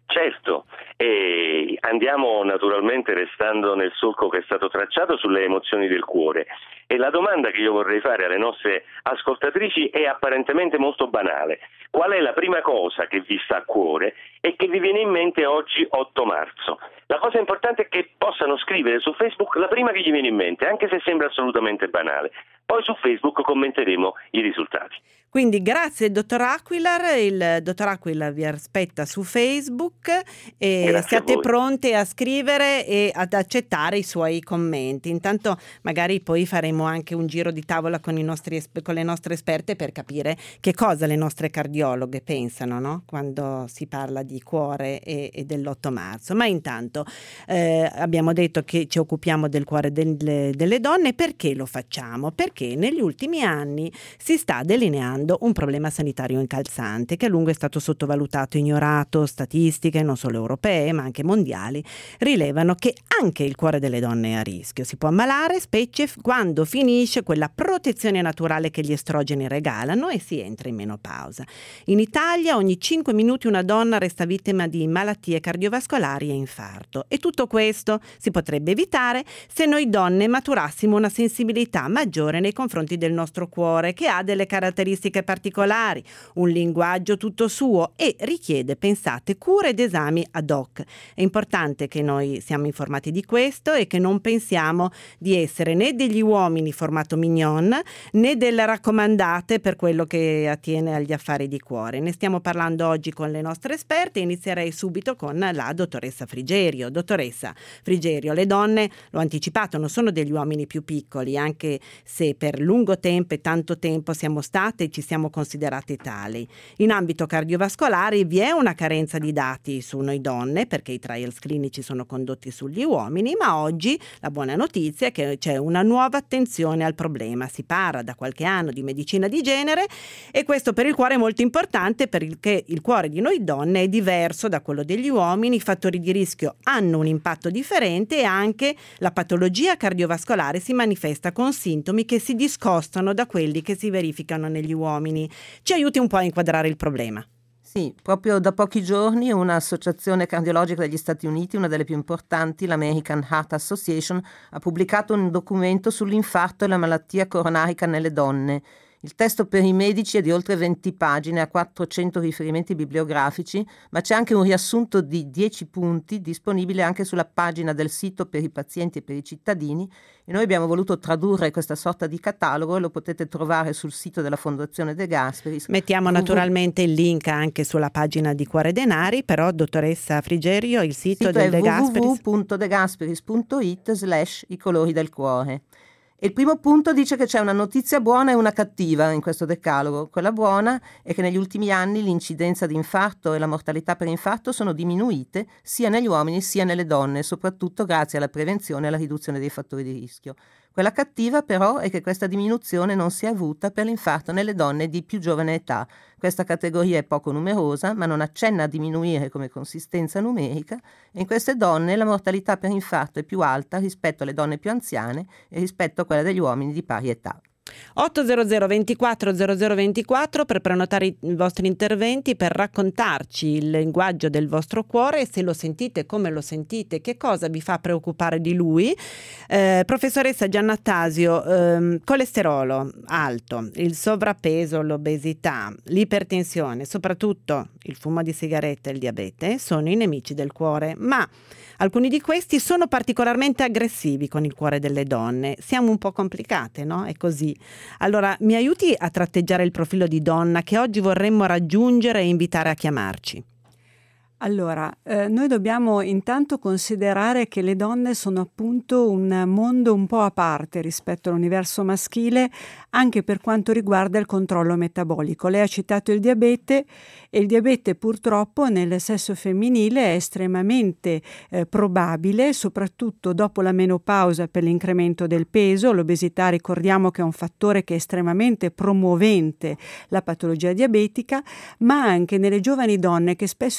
Certo, e andiamo naturalmente restando nel solco che è stato tracciato sulle emozioni del cuore, e la domanda che io vorrei fare alle nostre ascoltatrici è apparentemente molto banale. Qual è la prima cosa che vi sta a cuore e che vi viene in mente oggi otto marzo? La cosa importante è che possano scrivere su Facebook la prima che gli viene in mente, anche se sembra assolutamente banale. Poi su Facebook commenteremo i risultati. Quindi grazie dottor Aquilar, il dottor Aquilar vi aspetta su Facebook e Grazie siate a voi. pronte a scrivere e ad accettare i suoi commenti. Intanto magari poi faremo anche un giro di tavola con, i nostri, esp- con le nostre esperte per capire che cosa le nostre cardiologhe pensano, no? Quando si parla di cuore e, e dell'otto marzo. Ma intanto eh, abbiamo detto che ci occupiamo del cuore delle, delle donne. Perché lo facciamo? Perché negli ultimi anni si sta delineando un problema sanitario incalzante che a lungo è stato sottovalutato e ignorato. Statistiche non solo europee ma anche mondiali rilevano che anche il cuore delle donne è a rischio. Si può ammalare specie quando finisce quella protezione naturale che gli estrogeni regalano e si entra in menopausa. In Italia ogni cinque minuti una donna resta vittima di malattie cardiovascolari e infarto, e tutto questo si potrebbe evitare se noi donne maturassimo una sensibilità maggiore nei confronti del nostro cuore, che ha delle caratteristiche particolari, un linguaggio tutto suo e richiede, pensate, cure ed esami ad hoc. È importante che noi siamo informati di questo e che non pensiamo di essere né degli uomini formato mignon né delle raccomandate per quello che attiene agli affari di cuore. Ne stiamo parlando oggi con le nostre esperte. Inizierei subito con la dottoressa Frigerio. Dottoressa Frigerio, le donne, l'ho anticipato, non sono degli uomini più piccoli, anche se per lungo tempo e tanto tempo siamo state e ci siamo considerate tali. In ambito cardiovascolare vi è una carenza di dati su noi donne, perché i trials clinici sono condotti sugli uomini, ma oggi la buona notizia è che c'è una nuova attenzione al problema. Si parla da qualche anno di medicina di genere, e questo per il cuore è molto importante, perché il cuore di noi donne è diverso da quello degli uomini, i fattori di rischio hanno un impatto differente e anche la patologia cardiovascolare si manifesta con sintomi che si discostano da quelli che si verificano negli uomini. Ci aiuti un po' a inquadrare il problema? Sì, proprio da pochi giorni un'associazione cardiologica degli Stati Uniti, una delle più importanti, l'American Heart Association, ha pubblicato un documento sull'infarto e la malattia coronarica nelle donne. Il testo per i medici è di oltre venti pagine, ha quattrocento riferimenti bibliografici, ma c'è anche un riassunto di dieci punti disponibile anche sulla pagina del sito per i pazienti e per i cittadini, e noi abbiamo voluto tradurre questa sorta di catalogo e lo potete trovare sul sito della Fondazione De Gasperis. Mettiamo naturalmente il link anche sulla pagina di Cuore Denari, però dottoressa Frigerio, il sito, sito del è De Gasperis w w w punto de gasperis punto it slash i colori del cuore. E il primo punto dice che c'è una notizia buona e una cattiva in questo decalogo. Quella buona è che negli ultimi anni l'incidenza di infarto e la mortalità per infarto sono diminuite sia negli uomini sia nelle donne, soprattutto grazie alla prevenzione e alla riduzione dei fattori di rischio. Quella cattiva però è che questa diminuzione non si è avuta per l'infarto nelle donne di più giovane età. Questa categoria è poco numerosa, ma non accenna a diminuire come consistenza numerica, e in queste donne la mortalità per infarto è più alta rispetto alle donne più anziane e rispetto a quella degli uomini di pari età. ottocento ventiquattro zero zero ventiquattro per prenotare i vostri interventi, per raccontarci il linguaggio del vostro cuore, se lo sentite, come lo sentite, che cosa vi fa preoccupare di lui. Eh, professoressa Giannattasio, ehm, colesterolo alto, il sovrappeso, l'obesità, l'ipertensione, soprattutto il fumo di sigarette e il diabete sono i nemici del cuore, ma alcuni di questi sono particolarmente aggressivi con il cuore delle donne. Siamo un po' complicate, no? È così. Allora, mi aiuti a tratteggiare il profilo di donna che oggi vorremmo raggiungere e invitare a chiamarci? Allora, eh, noi dobbiamo intanto considerare che le donne sono appunto un mondo un po' a parte rispetto all'universo maschile, anche per quanto riguarda il controllo metabolico. Lei ha citato il diabete, e il diabete purtroppo nel sesso femminile è estremamente eh, probabile, soprattutto dopo la menopausa, per l'incremento del peso. L'obesità, ricordiamo che è un fattore che è estremamente promuovente la patologia diabetica, ma anche nelle giovani donne che spesso ignorano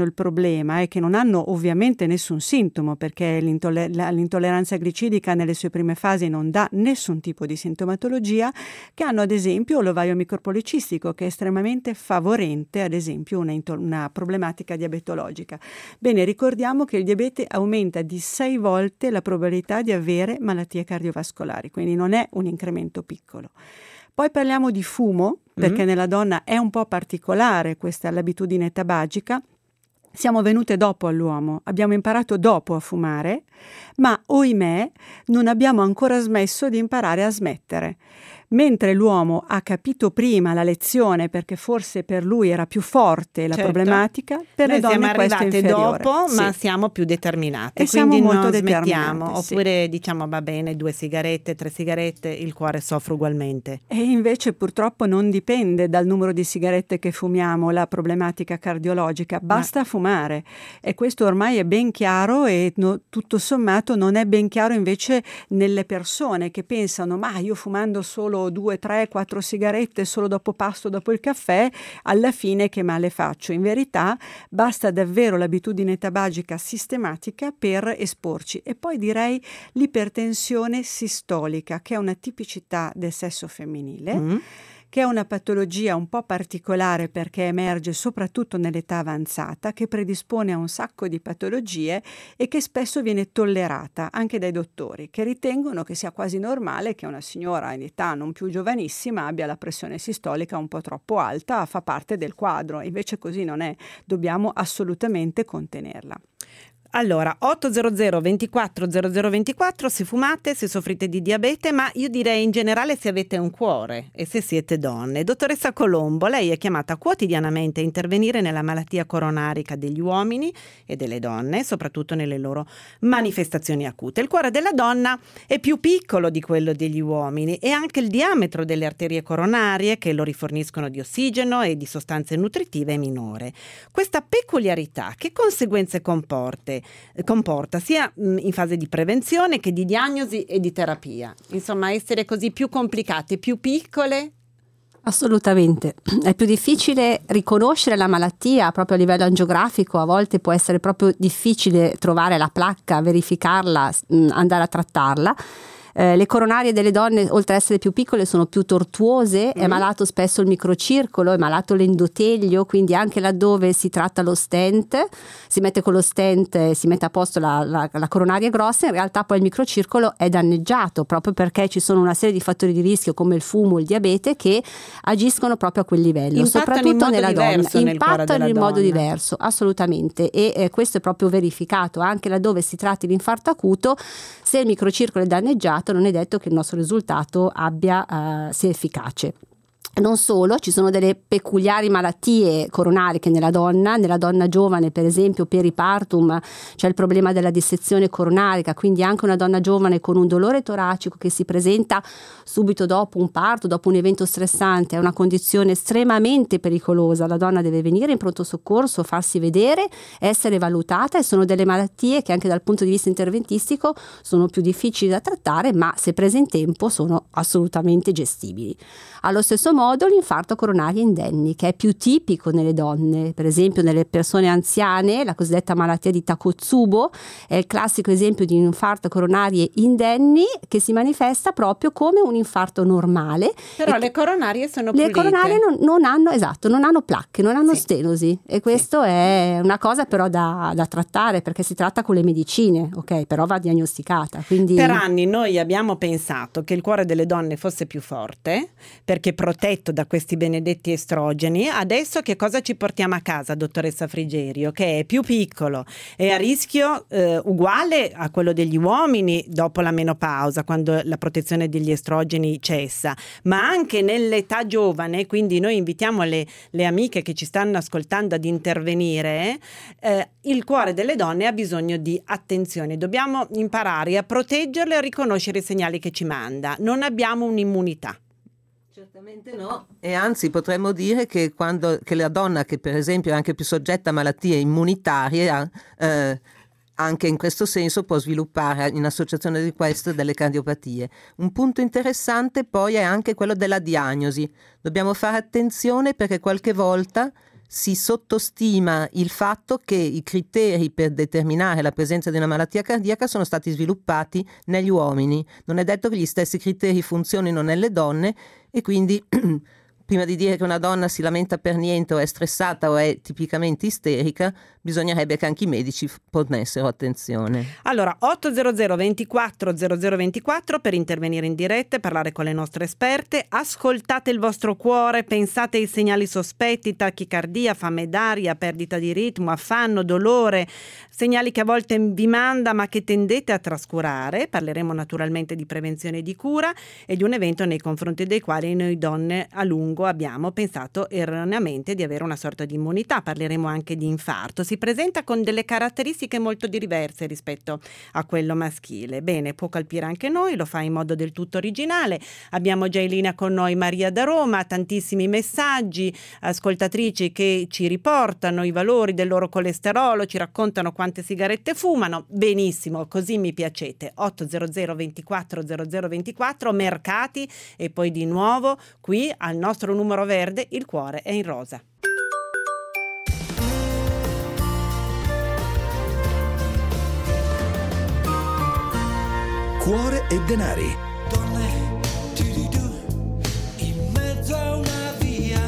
il problema e che non hanno ovviamente nessun sintomo, perché l'intoller- l'intolleranza glicidrica nelle sue prime fasi non dà nessun tipo di sintomatologia, che hanno ad esempio l'ovaio micropolicistico, che è estremamente favorente ad esempio una, into- una problematica diabetologica. Bene, ricordiamo che il diabete aumenta di sei volte la probabilità di avere malattie cardiovascolari, quindi non è un incremento piccolo. Poi parliamo di fumo, perché mm-hmm. nella donna è un po' particolare questa l'abitudine tabagica. Siamo venute dopo all'uomo, abbiamo imparato dopo a fumare, ma ohimè non abbiamo ancora smesso di imparare a smettere. Mentre l'uomo ha capito prima la lezione, perché forse per lui era più forte la certo. problematica, per Noi le donne questo è inferiore. Siamo arrivate dopo, sì. ma siamo più determinate, e quindi siamo molto non determinate, smettiamo, sì. oppure diciamo va bene, due sigarette, tre sigarette, il cuore soffre ugualmente. E invece purtroppo non dipende dal numero di sigarette che fumiamo la problematica cardiologica, basta ma... fumare, e questo ormai è ben chiaro, e no, tutto sommato non è ben chiaro invece nelle persone che pensano ma io fumando solo due, tre, quattro sigarette solo dopo pasto, dopo il caffè, alla fine che male faccio? In verità basta davvero l'abitudine tabagica sistematica per esporci. E poi direi l'ipertensione sistolica, che è una tipicità del sesso femminile, mm. che è una patologia un po' particolare perché emerge soprattutto nell'età avanzata, che predispone a un sacco di patologie e che spesso viene tollerata anche dai dottori, che ritengono che sia quasi normale che una signora in età non più giovanissima abbia la pressione sistolica un po' troppo alta, fa parte del quadro. Invece così non è, dobbiamo assolutamente contenerla. Allora, otto zero zero ventiquattro zero zero ventiquattro se fumate, se soffrite di diabete, ma io direi in generale se avete un cuore e se siete donne. Dottoressa Colombo, lei è chiamata quotidianamente a intervenire nella malattia coronarica degli uomini e delle donne, soprattutto nelle loro manifestazioni acute. Il cuore della donna è più piccolo di quello degli uomini e anche il diametro delle arterie coronarie, che lo riforniscono di ossigeno e di sostanze nutritive, è minore. Questa peculiarità che conseguenze comporta? comporta sia in fase di prevenzione che di diagnosi e di terapia? Insomma, essere così più complicate, più piccole? Assolutamente, è più difficile riconoscere la malattia proprio a livello angiografico, a volte può essere proprio difficile trovare la placca, verificarla, andare a trattarla. Eh, le coronarie delle donne, oltre ad essere più piccole, sono più tortuose, mm. è malato spesso il microcircolo, è malato l'endotelio, quindi anche laddove si tratta lo stent, si mette con lo stent, si mette a posto la, la, la coronaria grossa, in realtà poi il microcircolo è danneggiato proprio perché ci sono una serie di fattori di rischio come il fumo, il diabete, che agiscono proprio a quel livello, impattano soprattutto nella donna, nel impattano in donna. modo diverso, assolutamente, e eh, questo è proprio verificato anche laddove si tratti l'infarto acuto. Se il microcircolo è danneggiato non è detto che il nostro risultato abbia uh, sia efficace. Non solo, ci sono delle peculiari malattie coronariche nella donna, nella donna giovane per esempio peripartum c'è il problema della dissezione coronarica, quindi anche una donna giovane con un dolore toracico che si presenta subito dopo un parto, dopo un evento stressante, è una condizione estremamente pericolosa, la donna deve venire in pronto soccorso, farsi vedere, essere valutata, e sono delle malattie che anche dal punto di vista interventistico sono più difficili da trattare, ma se prese in tempo sono assolutamente gestibili. Allo stesso modo l'infarto coronario indenni, che è più tipico nelle donne, per esempio nelle persone anziane, la cosiddetta malattia di Takotsubo è il classico esempio di un infarto coronario indenni che si manifesta proprio come un infarto normale. Però e le coronarie sono le pulite. Le coronarie non, non hanno, esatto, non hanno placche, non hanno sì. stenosi, e questo sì. è una cosa però da, da trattare, perché si tratta con le medicine, ok, però va diagnosticata. Quindi... Per anni noi abbiamo pensato che il cuore delle donne fosse più forte perché protetto da questi benedetti estrogeni. Adesso che cosa ci portiamo a casa, dottoressa Frigerio? Che è più piccolo, è a rischio eh, uguale a quello degli uomini dopo la menopausa, quando la protezione degli estrogeni cessa, ma anche nell'età giovane. Quindi noi invitiamo le, le amiche che ci stanno ascoltando ad intervenire. Eh, il cuore delle donne ha bisogno di attenzione, dobbiamo imparare a proteggerle e a riconoscere i segnali che ci manda. Non abbiamo un'immunità. Certamente no, e anzi potremmo dire che quando che la donna, che per esempio è anche più soggetta a malattie immunitarie, eh, anche in questo senso può sviluppare in associazione di questo delle cardiopatie. Un punto interessante poi è anche quello della diagnosi. Dobbiamo fare attenzione perché qualche volta si sottostima il fatto che i criteri per determinare la presenza di una malattia cardiaca sono stati sviluppati negli uomini. Non è detto che gli stessi criteri funzionino nelle donne e quindi prima di dire che una donna si lamenta per niente o è stressata o è tipicamente isterica, bisognerebbe che anche i medici ponessero attenzione. Allora, ottocento ventiquattro zero zero ventiquattro per intervenire in diretta e parlare con le nostre esperte. Ascoltate il vostro cuore, pensate ai segnali sospetti, tachicardia, fame d'aria, perdita di ritmo, affanno, dolore, segnali che a volte vi manda ma che tendete a trascurare. Parleremo naturalmente di prevenzione e di cura e di un evento nei confronti dei quali noi donne a lungo abbiamo pensato erroneamente di avere una sorta di immunità. Parleremo anche di infarto. Si presenta con delle caratteristiche molto diverse rispetto a quello maschile. Bene, può colpire anche noi, lo fa in modo del tutto originale. Abbiamo già in linea con noi Maria da Roma, tantissimi messaggi, ascoltatrici che ci riportano i valori del loro colesterolo, ci raccontano quante sigarette fumano. Benissimo, così mi piacete. ottocento ventiquattro zero zero ventiquattro, mercati e poi di nuovo qui al nostro numero verde, il cuore è in rosa. Cuore e denari. Donne, tu-di-du, in mezzo a una via.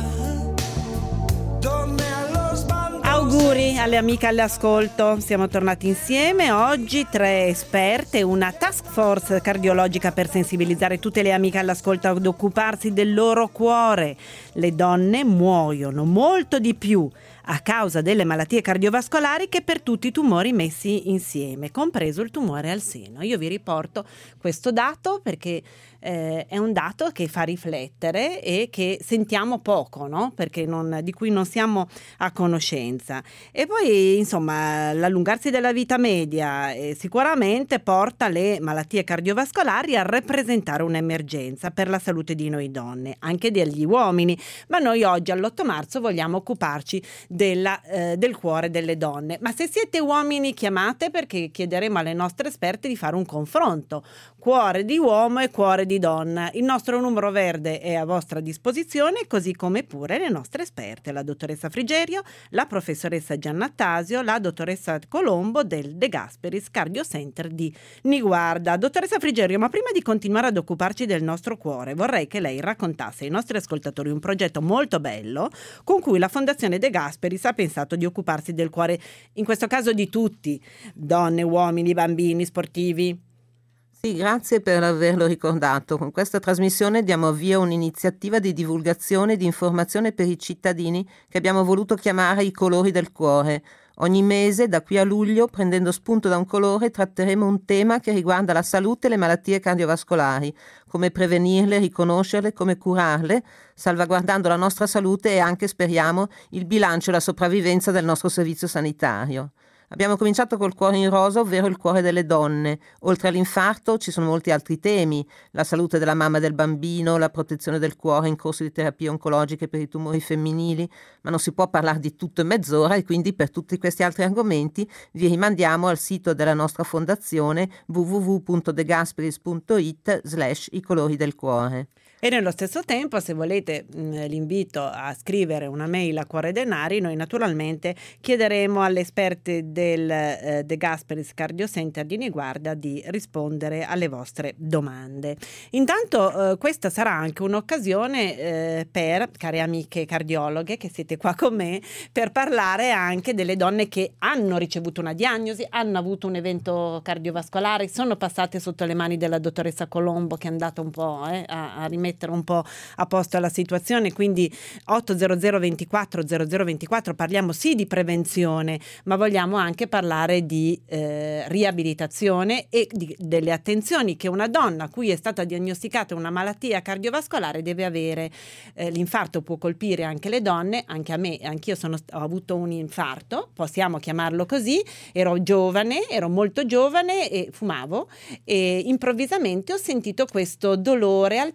Donne allo sbando. Auguri alle amiche all'ascolto, siamo tornati insieme oggi, tre esperte, una task force cardiologica per sensibilizzare tutte le amiche all'ascolto ad occuparsi del loro cuore. Le donne muoiono molto di più a causa delle malattie cardiovascolari che per tutti i tumori messi insieme, compreso il tumore al seno. Io vi riporto questo dato perché eh, è un dato che fa riflettere e che sentiamo poco, no? Perché non, di cui non siamo a conoscenza. E poi, insomma, l'allungarsi della vita media eh, sicuramente porta le malattie cardiovascolari a rappresentare un'emergenza per la salute di noi donne, anche degli uomini. Ma noi oggi all'otto marzo vogliamo occuparci della, eh, del cuore delle donne. Ma se siete uomini chiamate, perché chiederemo alle nostre esperte di fare un confronto. Cuore di uomo e cuore di donna. Il nostro numero verde è a vostra disposizione, così come pure le nostre esperte, la dottoressa Frigerio, la professoressa Giannattasio, la dottoressa Colombo del De Gasperis Cardio Center di Niguarda. Dottoressa Frigerio, ma prima di continuare ad occuparci del nostro cuore, vorrei che lei raccontasse ai nostri ascoltatori un progetto molto bello con cui la Fondazione De Gasperis ha pensato di occuparsi del cuore, in questo caso di tutti, donne, uomini, bambini, sportivi. Sì, grazie per averlo ricordato. Con questa trasmissione diamo avvio a un'iniziativa di divulgazione e di informazione per i cittadini che abbiamo voluto chiamare i colori del cuore. Ogni mese, da qui a luglio, prendendo spunto da un colore, tratteremo un tema che riguarda la salute e le malattie cardiovascolari, come prevenirle, riconoscerle, come curarle, salvaguardando la nostra salute e anche, speriamo, il bilancio e la sopravvivenza del nostro servizio sanitario. Abbiamo cominciato col cuore in rosa, ovvero il cuore delle donne. Oltre all'infarto ci sono molti altri temi: la salute della mamma e del bambino, la protezione del cuore in corso di terapie oncologiche per i tumori femminili, ma non si può parlare di tutto in mezz'ora e quindi per tutti questi altri argomenti vi rimandiamo al sito della nostra fondazione w w w punto degasperis punto it slash i colori del cuore. E nello stesso tempo, se volete, mh, l'invito a scrivere una mail a Cuore Denari, noi naturalmente chiederemo alle esperte del eh, De Gasperis Cardio Center di Niguarda di rispondere alle vostre domande. Intanto eh, questa sarà anche un'occasione eh, per, care amiche cardiologhe che siete qua con me, per parlare anche delle donne che hanno ricevuto una diagnosi, hanno avuto un evento cardiovascolare, sono passate sotto le mani della dottoressa Colombo, che è andata un po' eh, a, a rimettere mettere un po' a posto la situazione. Quindi ottocento ventiquattro zero zero ventiquattro, parliamo sì di prevenzione, ma vogliamo anche parlare di eh, riabilitazione e di, delle attenzioni che una donna a cui è stata diagnosticata una malattia cardiovascolare deve avere. Eh, l'infarto può colpire anche le donne, anche a me, anch'io sono, ho avuto un infarto, possiamo chiamarlo così. Ero giovane, ero molto giovane e fumavo, e improvvisamente ho sentito questo dolore al petto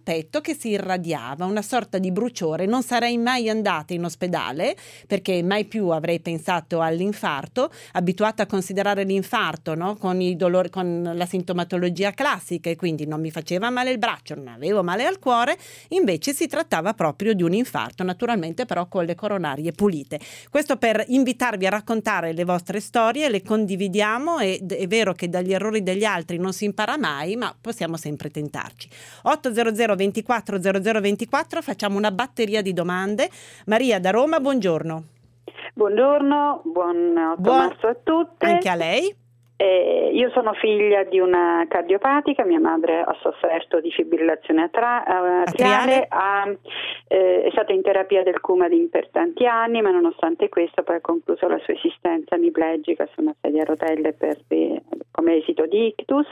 che si irradiava, una sorta di bruciore. Non sarei mai andata in ospedale perché mai più avrei pensato all'infarto, abituata a considerare l'infarto, no? con i dolori, con la sintomatologia classica, e quindi non mi faceva male il braccio, non avevo male al cuore. Invece si trattava proprio di un infarto, naturalmente però con le coronarie pulite. Questo per invitarvi a raccontare le vostre storie, le condividiamo, e è vero che dagli errori degli altri non si impara mai, ma possiamo sempre tentarci. otto zero zero ventiquattro zero zero ventiquattro, facciamo una batteria di domande. Maria da Roma, buongiorno. Buongiorno, buon otto Buon... marzo a tutte. Anche a lei. Eh, io sono figlia di una cardiopatica, mia madre ha sofferto di fibrillazione atra- atriale, ha, eh, è stata in terapia del Coumadin per tanti anni, ma nonostante questo poi ha concluso la sua esistenza emiplegica su una sedia a rotelle per, eh, come esito di ictus,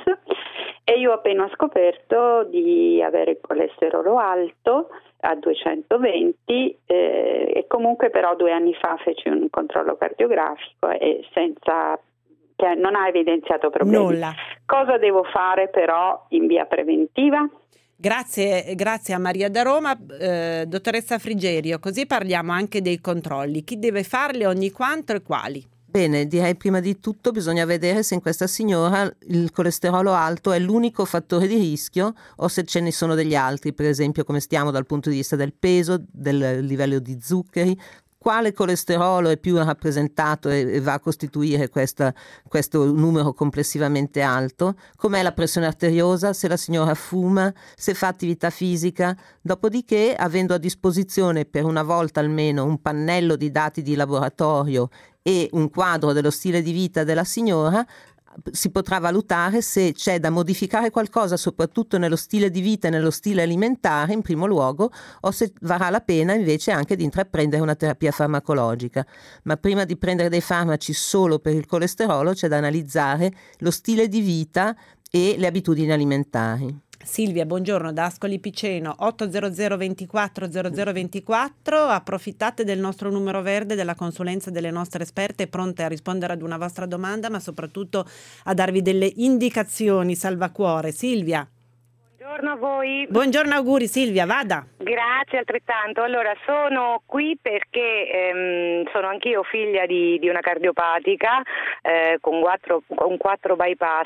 e io ho appena scoperto di avere il colesterolo alto a duecentoventi, eh, e comunque però due anni fa feci un controllo cardiografico e senza che non ha evidenziato problemi. Nulla. Cosa devo fare però in via preventiva? Grazie, grazie a Maria da Roma. Eh, dottoressa Frigerio, così parliamo anche dei controlli. Chi deve farli, ogni quanto e quali? Bene, direi prima di tutto bisogna vedere se in questa signora il colesterolo alto è l'unico fattore di rischio o se ce ne sono degli altri, per esempio come stiamo dal punto di vista del peso, del livello di zuccheri, quale colesterolo è più rappresentato e va a costituire questa, questo numero complessivamente alto, com'è la pressione arteriosa, se la signora fuma, se fa attività fisica. Dopodiché, avendo a disposizione per una volta almeno un pannello di dati di laboratorio e un quadro dello stile di vita della signora, si potrà valutare se c'è da modificare qualcosa soprattutto nello stile di vita e nello stile alimentare in primo luogo, o se varrà la pena invece anche di intraprendere una terapia farmacologica. Ma prima di prendere dei farmaci solo per il colesterolo c'è da analizzare lo stile di vita e le abitudini alimentari. Silvia, buongiorno, da Ascoli Piceno, otto zero zero ventiquattro zero zero ventiquattro. Approfittate del nostro numero verde, della consulenza delle nostre esperte pronte a rispondere ad una vostra domanda, ma soprattutto a darvi delle indicazioni salvacuore. Silvia. Buongiorno a voi. Buongiorno, auguri Silvia, vada. Grazie altrettanto. Allora, sono qui perché ehm, sono anch'io figlia di, di una cardiopatica eh, con, quattro, con quattro bypass,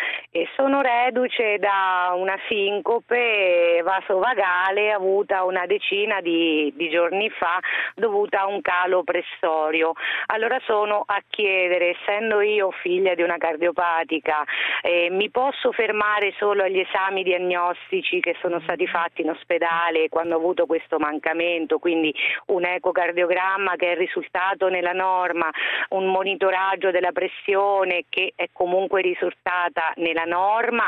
e sono reduce da una sincope vasovagale avuta una decina di, di giorni fa dovuta a un calo pressorio. Allora sono a chiedere, essendo io figlia di una cardiopatica, eh, mi posso fermare solo agli esami diagnostici che sono stati fatti in ospedale quando ho avuto questo mancamento, quindi un ecocardiogramma che è risultato nella norma, un monitoraggio della pressione che è comunque risultata nella norma,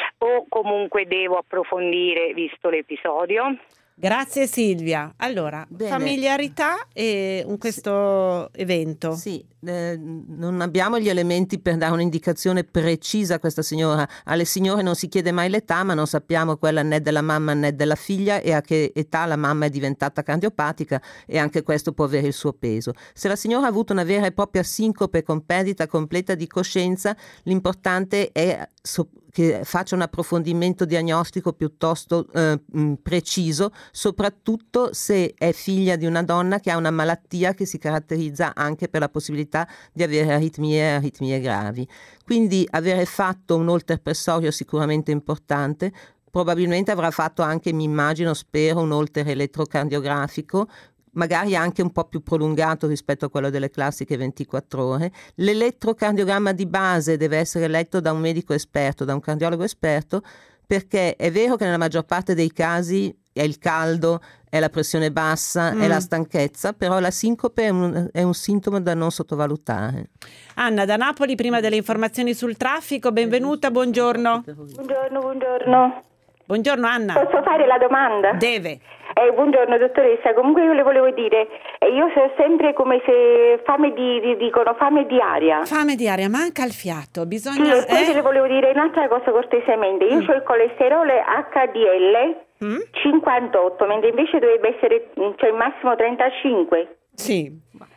o comunque devo approfondire visto l'episodio? Grazie Silvia. Allora, Bene. familiarità e in questo sì. evento. Sì, eh, non abbiamo gli elementi per dare un'indicazione precisa a questa signora. Alle signore non si chiede mai l'età, ma non sappiamo quella né della mamma né della figlia e a che età la mamma è diventata cardiopatica, e anche questo può avere il suo peso. Se la signora ha avuto una vera e propria sincope con perdita completa di coscienza, l'importante è so- che faccia un approfondimento diagnostico piuttosto eh, preciso, soprattutto se è figlia di una donna che ha una malattia che si caratterizza anche per la possibilità di avere aritmie e aritmie gravi. Quindi avere fatto un olterpressorio sicuramente importante. Probabilmente avrà fatto anche, mi immagino, spero, un oltre elettrocardiografico, magari anche un po' più prolungato rispetto a quello delle classiche ventiquattro ore. L'elettrocardiogramma di base deve essere letto da un medico esperto, da un cardiologo esperto, perché è vero che nella maggior parte dei casi è il caldo, è la pressione bassa, mm. è la stanchezza, però la sincope è un, è un sintomo da non sottovalutare. Anna da Napoli, prima delle informazioni sul traffico, benvenuta, buongiorno. Buongiorno, buongiorno. Buongiorno Anna. Posso fare la domanda? Deve. Eh, buongiorno dottoressa, comunque io le volevo dire, eh, io so sempre come se fame di, di dicono fame diaria. Fame diaria, manca il fiato, bisogna... Sì, e poi eh? le volevo dire un'altra cosa cortesemente, io mm. ho il colesterolo acca di elle mm? cinquantotto, mentre invece dovrebbe essere, cioè il massimo trentacinque. Sì.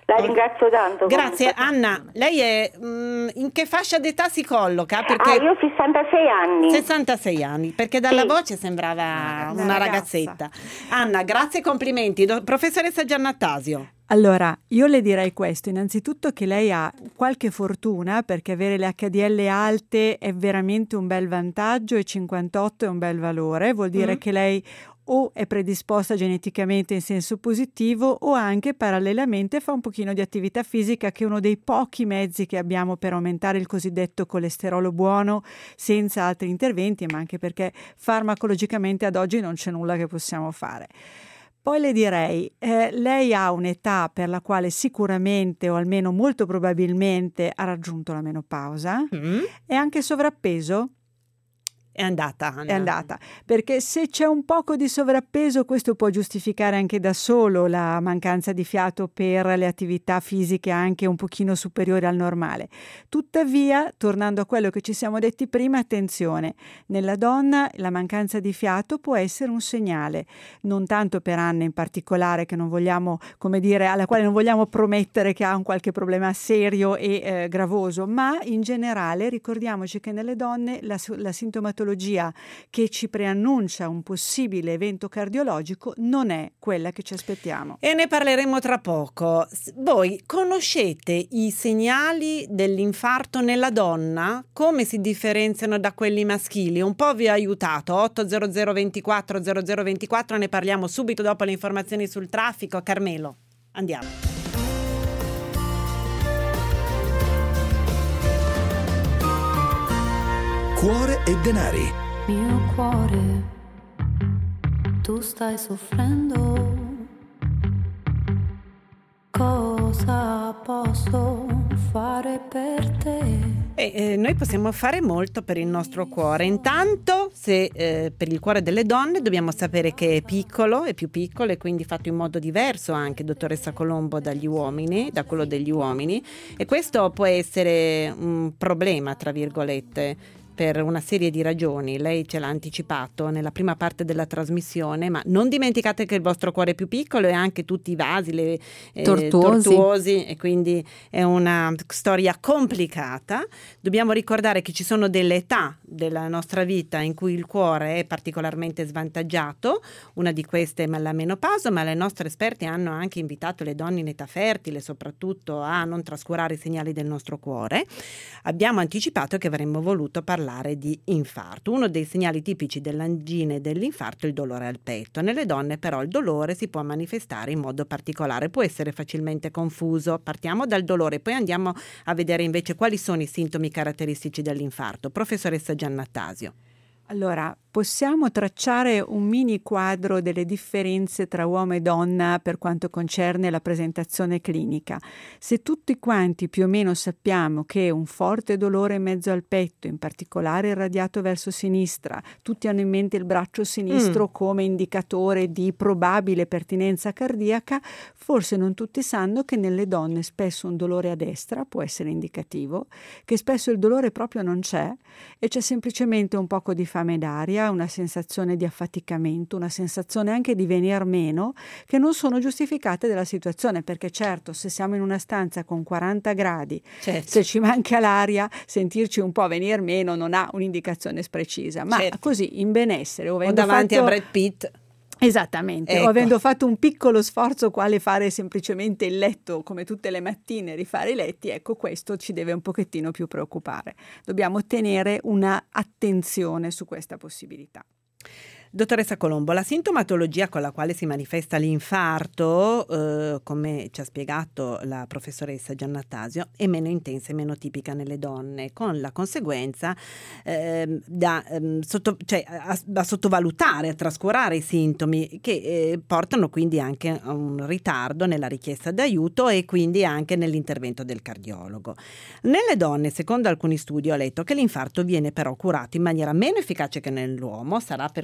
La ringrazio tanto. Grazie Anna, lei è mh, in che fascia d'età si colloca? Perché Ah, io ho sessantasei anni. sessantasei anni, perché dalla Sì. voce sembrava Una una ragazza. ragazzetta. Anna, grazie e complimenti. Do- professoressa Giannattasio. Allora, io le direi questo, innanzitutto che lei ha qualche fortuna perché avere le acca di elle alte è veramente un bel vantaggio e cinquantotto è un bel valore, vuol dire Mm. che lei o è predisposta geneticamente in senso positivo o anche parallelamente fa un pochino di attività fisica, che è uno dei pochi mezzi che abbiamo per aumentare il cosiddetto colesterolo buono senza altri interventi, ma anche perché farmacologicamente ad oggi non c'è nulla che possiamo fare. Poi le direi, eh, lei ha un'età per la quale sicuramente o almeno molto probabilmente ha raggiunto la menopausa e anche sovrappeso. È andata, Anna. È andata, perché se c'è un poco di sovrappeso questo può giustificare anche da solo la mancanza di fiato per le attività fisiche anche un pochino superiori al normale. Tuttavia, tornando a quello che ci siamo detti prima, attenzione, nella donna la mancanza di fiato può essere un segnale, non tanto per Anna in particolare, che non vogliamo, come dire, alla quale non vogliamo promettere che ha un qualche problema serio e eh, gravoso, ma in generale ricordiamoci che nelle donne la, la sintomatologia che ci preannuncia un possibile evento cardiologico non è quella che ci aspettiamo. E ne parleremo tra poco. S- Voi conoscete i segnali dell'infarto nella donna? Come si differenziano da quelli maschili? Un po' vi ho aiutato. otto zero zero ventiquattro zero zero ventiquattro, ne parliamo subito dopo le informazioni sul traffico. Carmelo, andiamo. Cuore e denari. Mio cuore, tu stai soffrendo. Cosa posso fare per te? E, eh, noi possiamo fare molto per il nostro cuore. Intanto, se eh, per il cuore delle donne dobbiamo sapere che è piccolo, è più piccolo e quindi fatto in modo diverso anche, dottoressa Colombo, dagli uomini, da quello degli uomini, e questo può essere un problema, tra virgolette, per una serie di ragioni. Lei ce l'ha anticipato nella prima parte della trasmissione, ma non dimenticate che il vostro cuore è più piccolo e anche tutti i vasi le, eh, Tortuosi. tortuosi, e quindi è una storia complicata. Dobbiamo ricordare che ci sono delle età della nostra vita in cui il cuore è particolarmente svantaggiato, una di queste è la menopausa, ma le nostre esperte hanno anche invitato le donne in età fertile soprattutto a non trascurare i segnali del nostro cuore. Abbiamo anticipato che avremmo voluto parlare di infarto. Uno dei segnali tipici dell'angina e dell'infarto è il dolore al petto. Nelle donne però il dolore si può manifestare in modo particolare, può essere facilmente confuso. Partiamo dal dolore, poi andiamo a vedere invece quali sono i sintomi caratteristici dell'infarto. Professoressa Giannattasio. Allora, possiamo tracciare un mini quadro delle differenze tra uomo e donna per quanto concerne la presentazione clinica. Se tutti quanti più o meno sappiamo che un forte dolore in mezzo al petto, in particolare irradiato verso sinistra, tutti hanno in mente il braccio sinistro mm. come indicatore di probabile pertinenza cardiaca, forse non tutti sanno che nelle donne spesso un dolore a destra può essere indicativo, che spesso il dolore proprio non c'è e c'è semplicemente un poco di fame d'aria, una sensazione di affaticamento, una sensazione anche di venir meno, che non sono giustificate dalla situazione, perché certo, se siamo in una stanza con quaranta gradi, certo. se ci manca l'aria, sentirci un po' venir meno non ha un'indicazione precisa, ma certo. così in benessere o, o davanti fatto... a Brad Pitt. Esattamente, ecco. O avendo fatto un piccolo sforzo quale fare semplicemente il letto come tutte le mattine, rifare i letti, ecco questo ci deve un pochettino più preoccupare. Dobbiamo tenere una attenzione su questa possibilità. Dottoressa Colombo, la sintomatologia con la quale si manifesta l'infarto, eh, come ci ha spiegato la professoressa Giannattasio, è meno intensa e meno tipica nelle donne, con la conseguenza eh, da, eh, sotto, cioè, a, a sottovalutare, a trascurare i sintomi che eh, portano quindi anche a un ritardo nella richiesta d'aiuto e quindi anche nell'intervento del cardiologo. Nelle donne, secondo alcuni studi, ho letto che l'infarto viene però curato in maniera meno efficace che nell'uomo, sarà per tutte quelle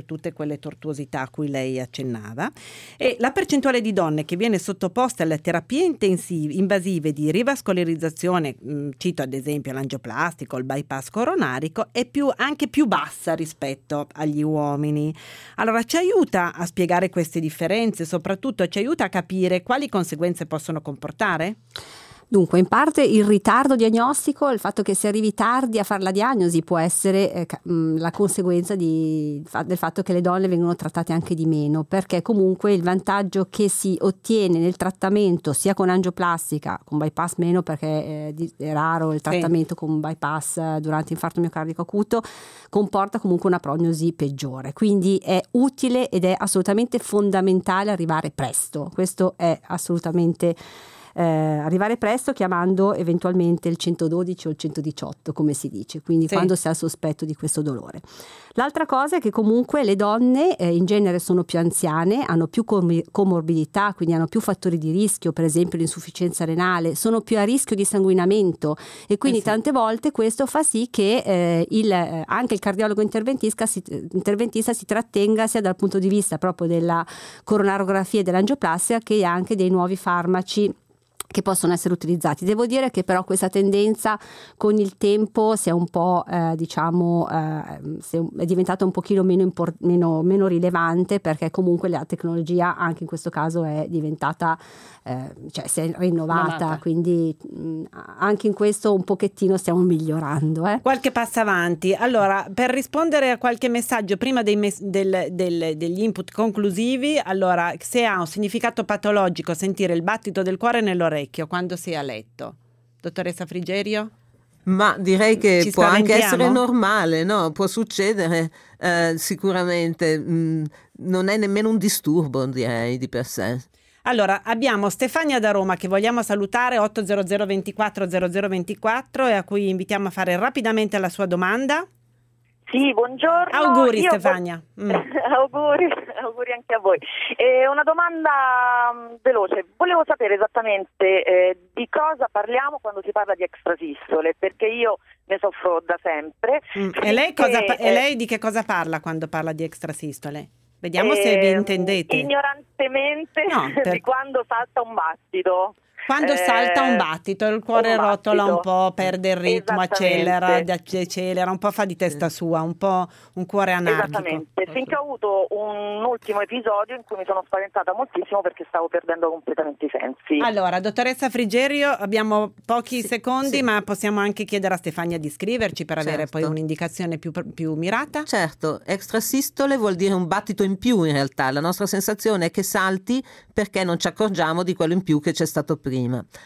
quelle tortuosità a cui lei accennava, e la percentuale di donne che viene sottoposta alle terapie intensive, invasive di rivascolarizzazione, mh, cito ad esempio l'angioplastico, il bypass coronarico, è più, anche più bassa rispetto agli uomini. Allora ci aiuta a spiegare queste differenze, soprattutto ci aiuta a capire quali conseguenze possono comportare? Dunque, in parte il ritardo diagnostico, il fatto che si arrivi tardi a fare la diagnosi può essere eh, la conseguenza di, del fatto che le donne vengono trattate anche di meno, perché comunque il vantaggio che si ottiene nel trattamento sia con angioplastica, con bypass meno perché è, è raro il trattamento sì. con bypass durante infarto miocardico acuto, comporta comunque una prognosi peggiore, quindi è utile ed è assolutamente fondamentale arrivare presto. Questo è assolutamente Eh, arrivare presto chiamando eventualmente il centododici o il centodiciotto, come si dice, quindi sì. quando si ha il sospetto di questo dolore. L'altra cosa è che comunque le donne eh, in genere sono più anziane, hanno più com- comorbidità, quindi hanno più fattori di rischio, per esempio l'insufficienza renale, sono più a rischio di sanguinamento e quindi eh sì. tante volte questo fa sì che eh, il, eh, anche il cardiologo interventista si, interventista si trattenga sia dal punto di vista proprio della coronarografia e dell'angioplastica che anche dei nuovi farmaci che possono essere utilizzati. Devo dire che però questa tendenza con il tempo si è un po' eh, diciamo eh, è diventata un pochino meno, import- meno, meno rilevante, perché comunque la tecnologia anche in questo caso è diventata eh, cioè si è rinnovata, Rinnovata. quindi mh, anche in questo un pochettino stiamo migliorando. Eh. Qualche passo avanti. Allora, per rispondere a qualche messaggio prima dei mes- del, del, degli input conclusivi, allora, se ha un significato patologico sentire il battito del cuore nell'orecchio quando si è a letto, dottoressa Frigerio? Ma direi che può anche essere normale, no? Può succedere eh, sicuramente, mh, non è nemmeno un disturbo, direi, di per sé. Allora, abbiamo Stefania da Roma che vogliamo salutare, otto zero zero ventiquattro zero zero ventiquattro, e a cui invitiamo a fare rapidamente la sua domanda. Sì, buongiorno. Auguri Io Stefania. Vo- mm. auguri, auguri anche a voi. Eh, una domanda um, veloce. Volevo sapere esattamente eh, di cosa parliamo quando si parla di extrasistole, perché io ne soffro da sempre. Mm. E, lei cosa, eh, e lei di che cosa parla quando parla di extrasistole? Vediamo eh, se vi intendete. Ignorantemente no, per... di quando salta un battito. Quando eh, salta un battito, il cuore un rotola un po', perde il ritmo, accelera, decelera, un po' fa di testa sua, un po' un cuore anarchico. Esattamente, finché ho avuto un ultimo episodio in cui mi sono spaventata moltissimo perché stavo perdendo completamente i sensi. Allora, dottoressa Frigerio, abbiamo pochi sì, secondi, sì. ma possiamo anche chiedere a Stefania di scriverci per avere certo. poi un'indicazione più, più mirata? Certo, extrasistole vuol dire un battito in più in realtà, la nostra sensazione è che salti perché non ci accorgiamo di quello in più che c'è stato prima.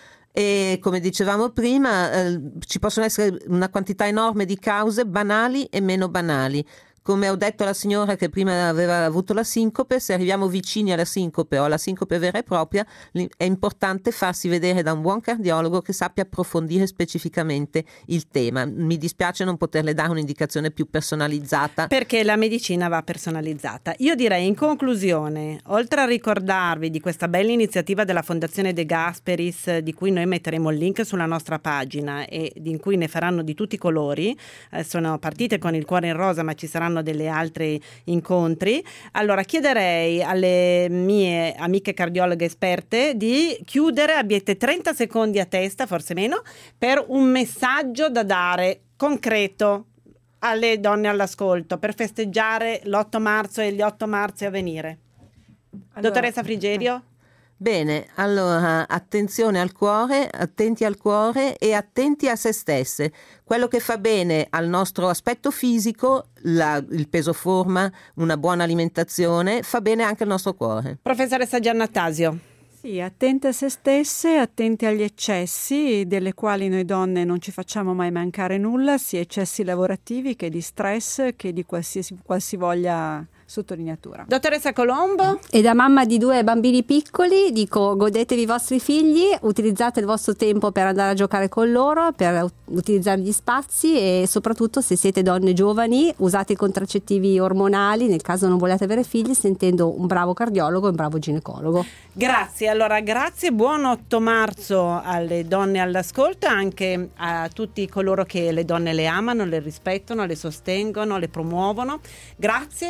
E come dicevamo prima eh, ci possono essere una quantità enorme di cause banali e meno banali. Come ho detto alla signora che prima aveva avuto la sincope, se arriviamo vicini alla sincope o alla sincope vera e propria, è importante farsi vedere da un buon cardiologo che sappia approfondire specificamente il tema. Mi dispiace non poterle dare un'indicazione più personalizzata. Perché la medicina va personalizzata. Io direi in conclusione, oltre a ricordarvi di questa bella iniziativa della Fondazione De Gasperis, di cui noi metteremo il link sulla nostra pagina e in cui ne faranno di tutti i colori, eh, sono partite con il cuore in rosa ma ci saranno delle altre incontri. Allora chiederei alle mie amiche cardiologhe esperte di chiudere, abbiate trenta secondi a testa, forse meno, per un messaggio da dare concreto alle donne all'ascolto per festeggiare l'otto marzo e gli otto marzo a venire. Allora, dottoressa Frigerio? Bene, allora attenzione al cuore, attenti al cuore e attenti a se stesse. Quello che fa bene al nostro aspetto fisico, la, il peso forma, una buona alimentazione, fa bene anche al nostro cuore. Professoressa Giannattasio. Sì, attente a se stesse, attenti agli eccessi, delle quali noi donne non ci facciamo mai mancare nulla, sia eccessi lavorativi che di stress, che di qualsiasi qualsivoglia sottolineatura. Dottoressa Colombo? E da mamma di due bambini piccoli dico: godetevi i vostri figli, utilizzate il vostro tempo per andare a giocare con loro, per utilizzare gli spazi e soprattutto se siete donne giovani usate i contraccettivi ormonali nel caso non vogliate avere figli, sentendo un bravo cardiologo e un bravo ginecologo. Grazie, allora grazie, buon otto marzo alle donne all'ascolto e anche a tutti coloro che le donne le amano, le rispettano, le sostengono, le promuovono. Grazie, grazie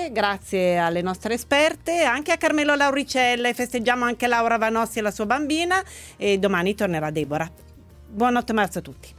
grazie alle nostre esperte, anche a Carmelo Lauricella, e festeggiamo anche Laura Vanossi e la sua bambina, e domani tornerà Deborah. Buon otto marzo a tutti.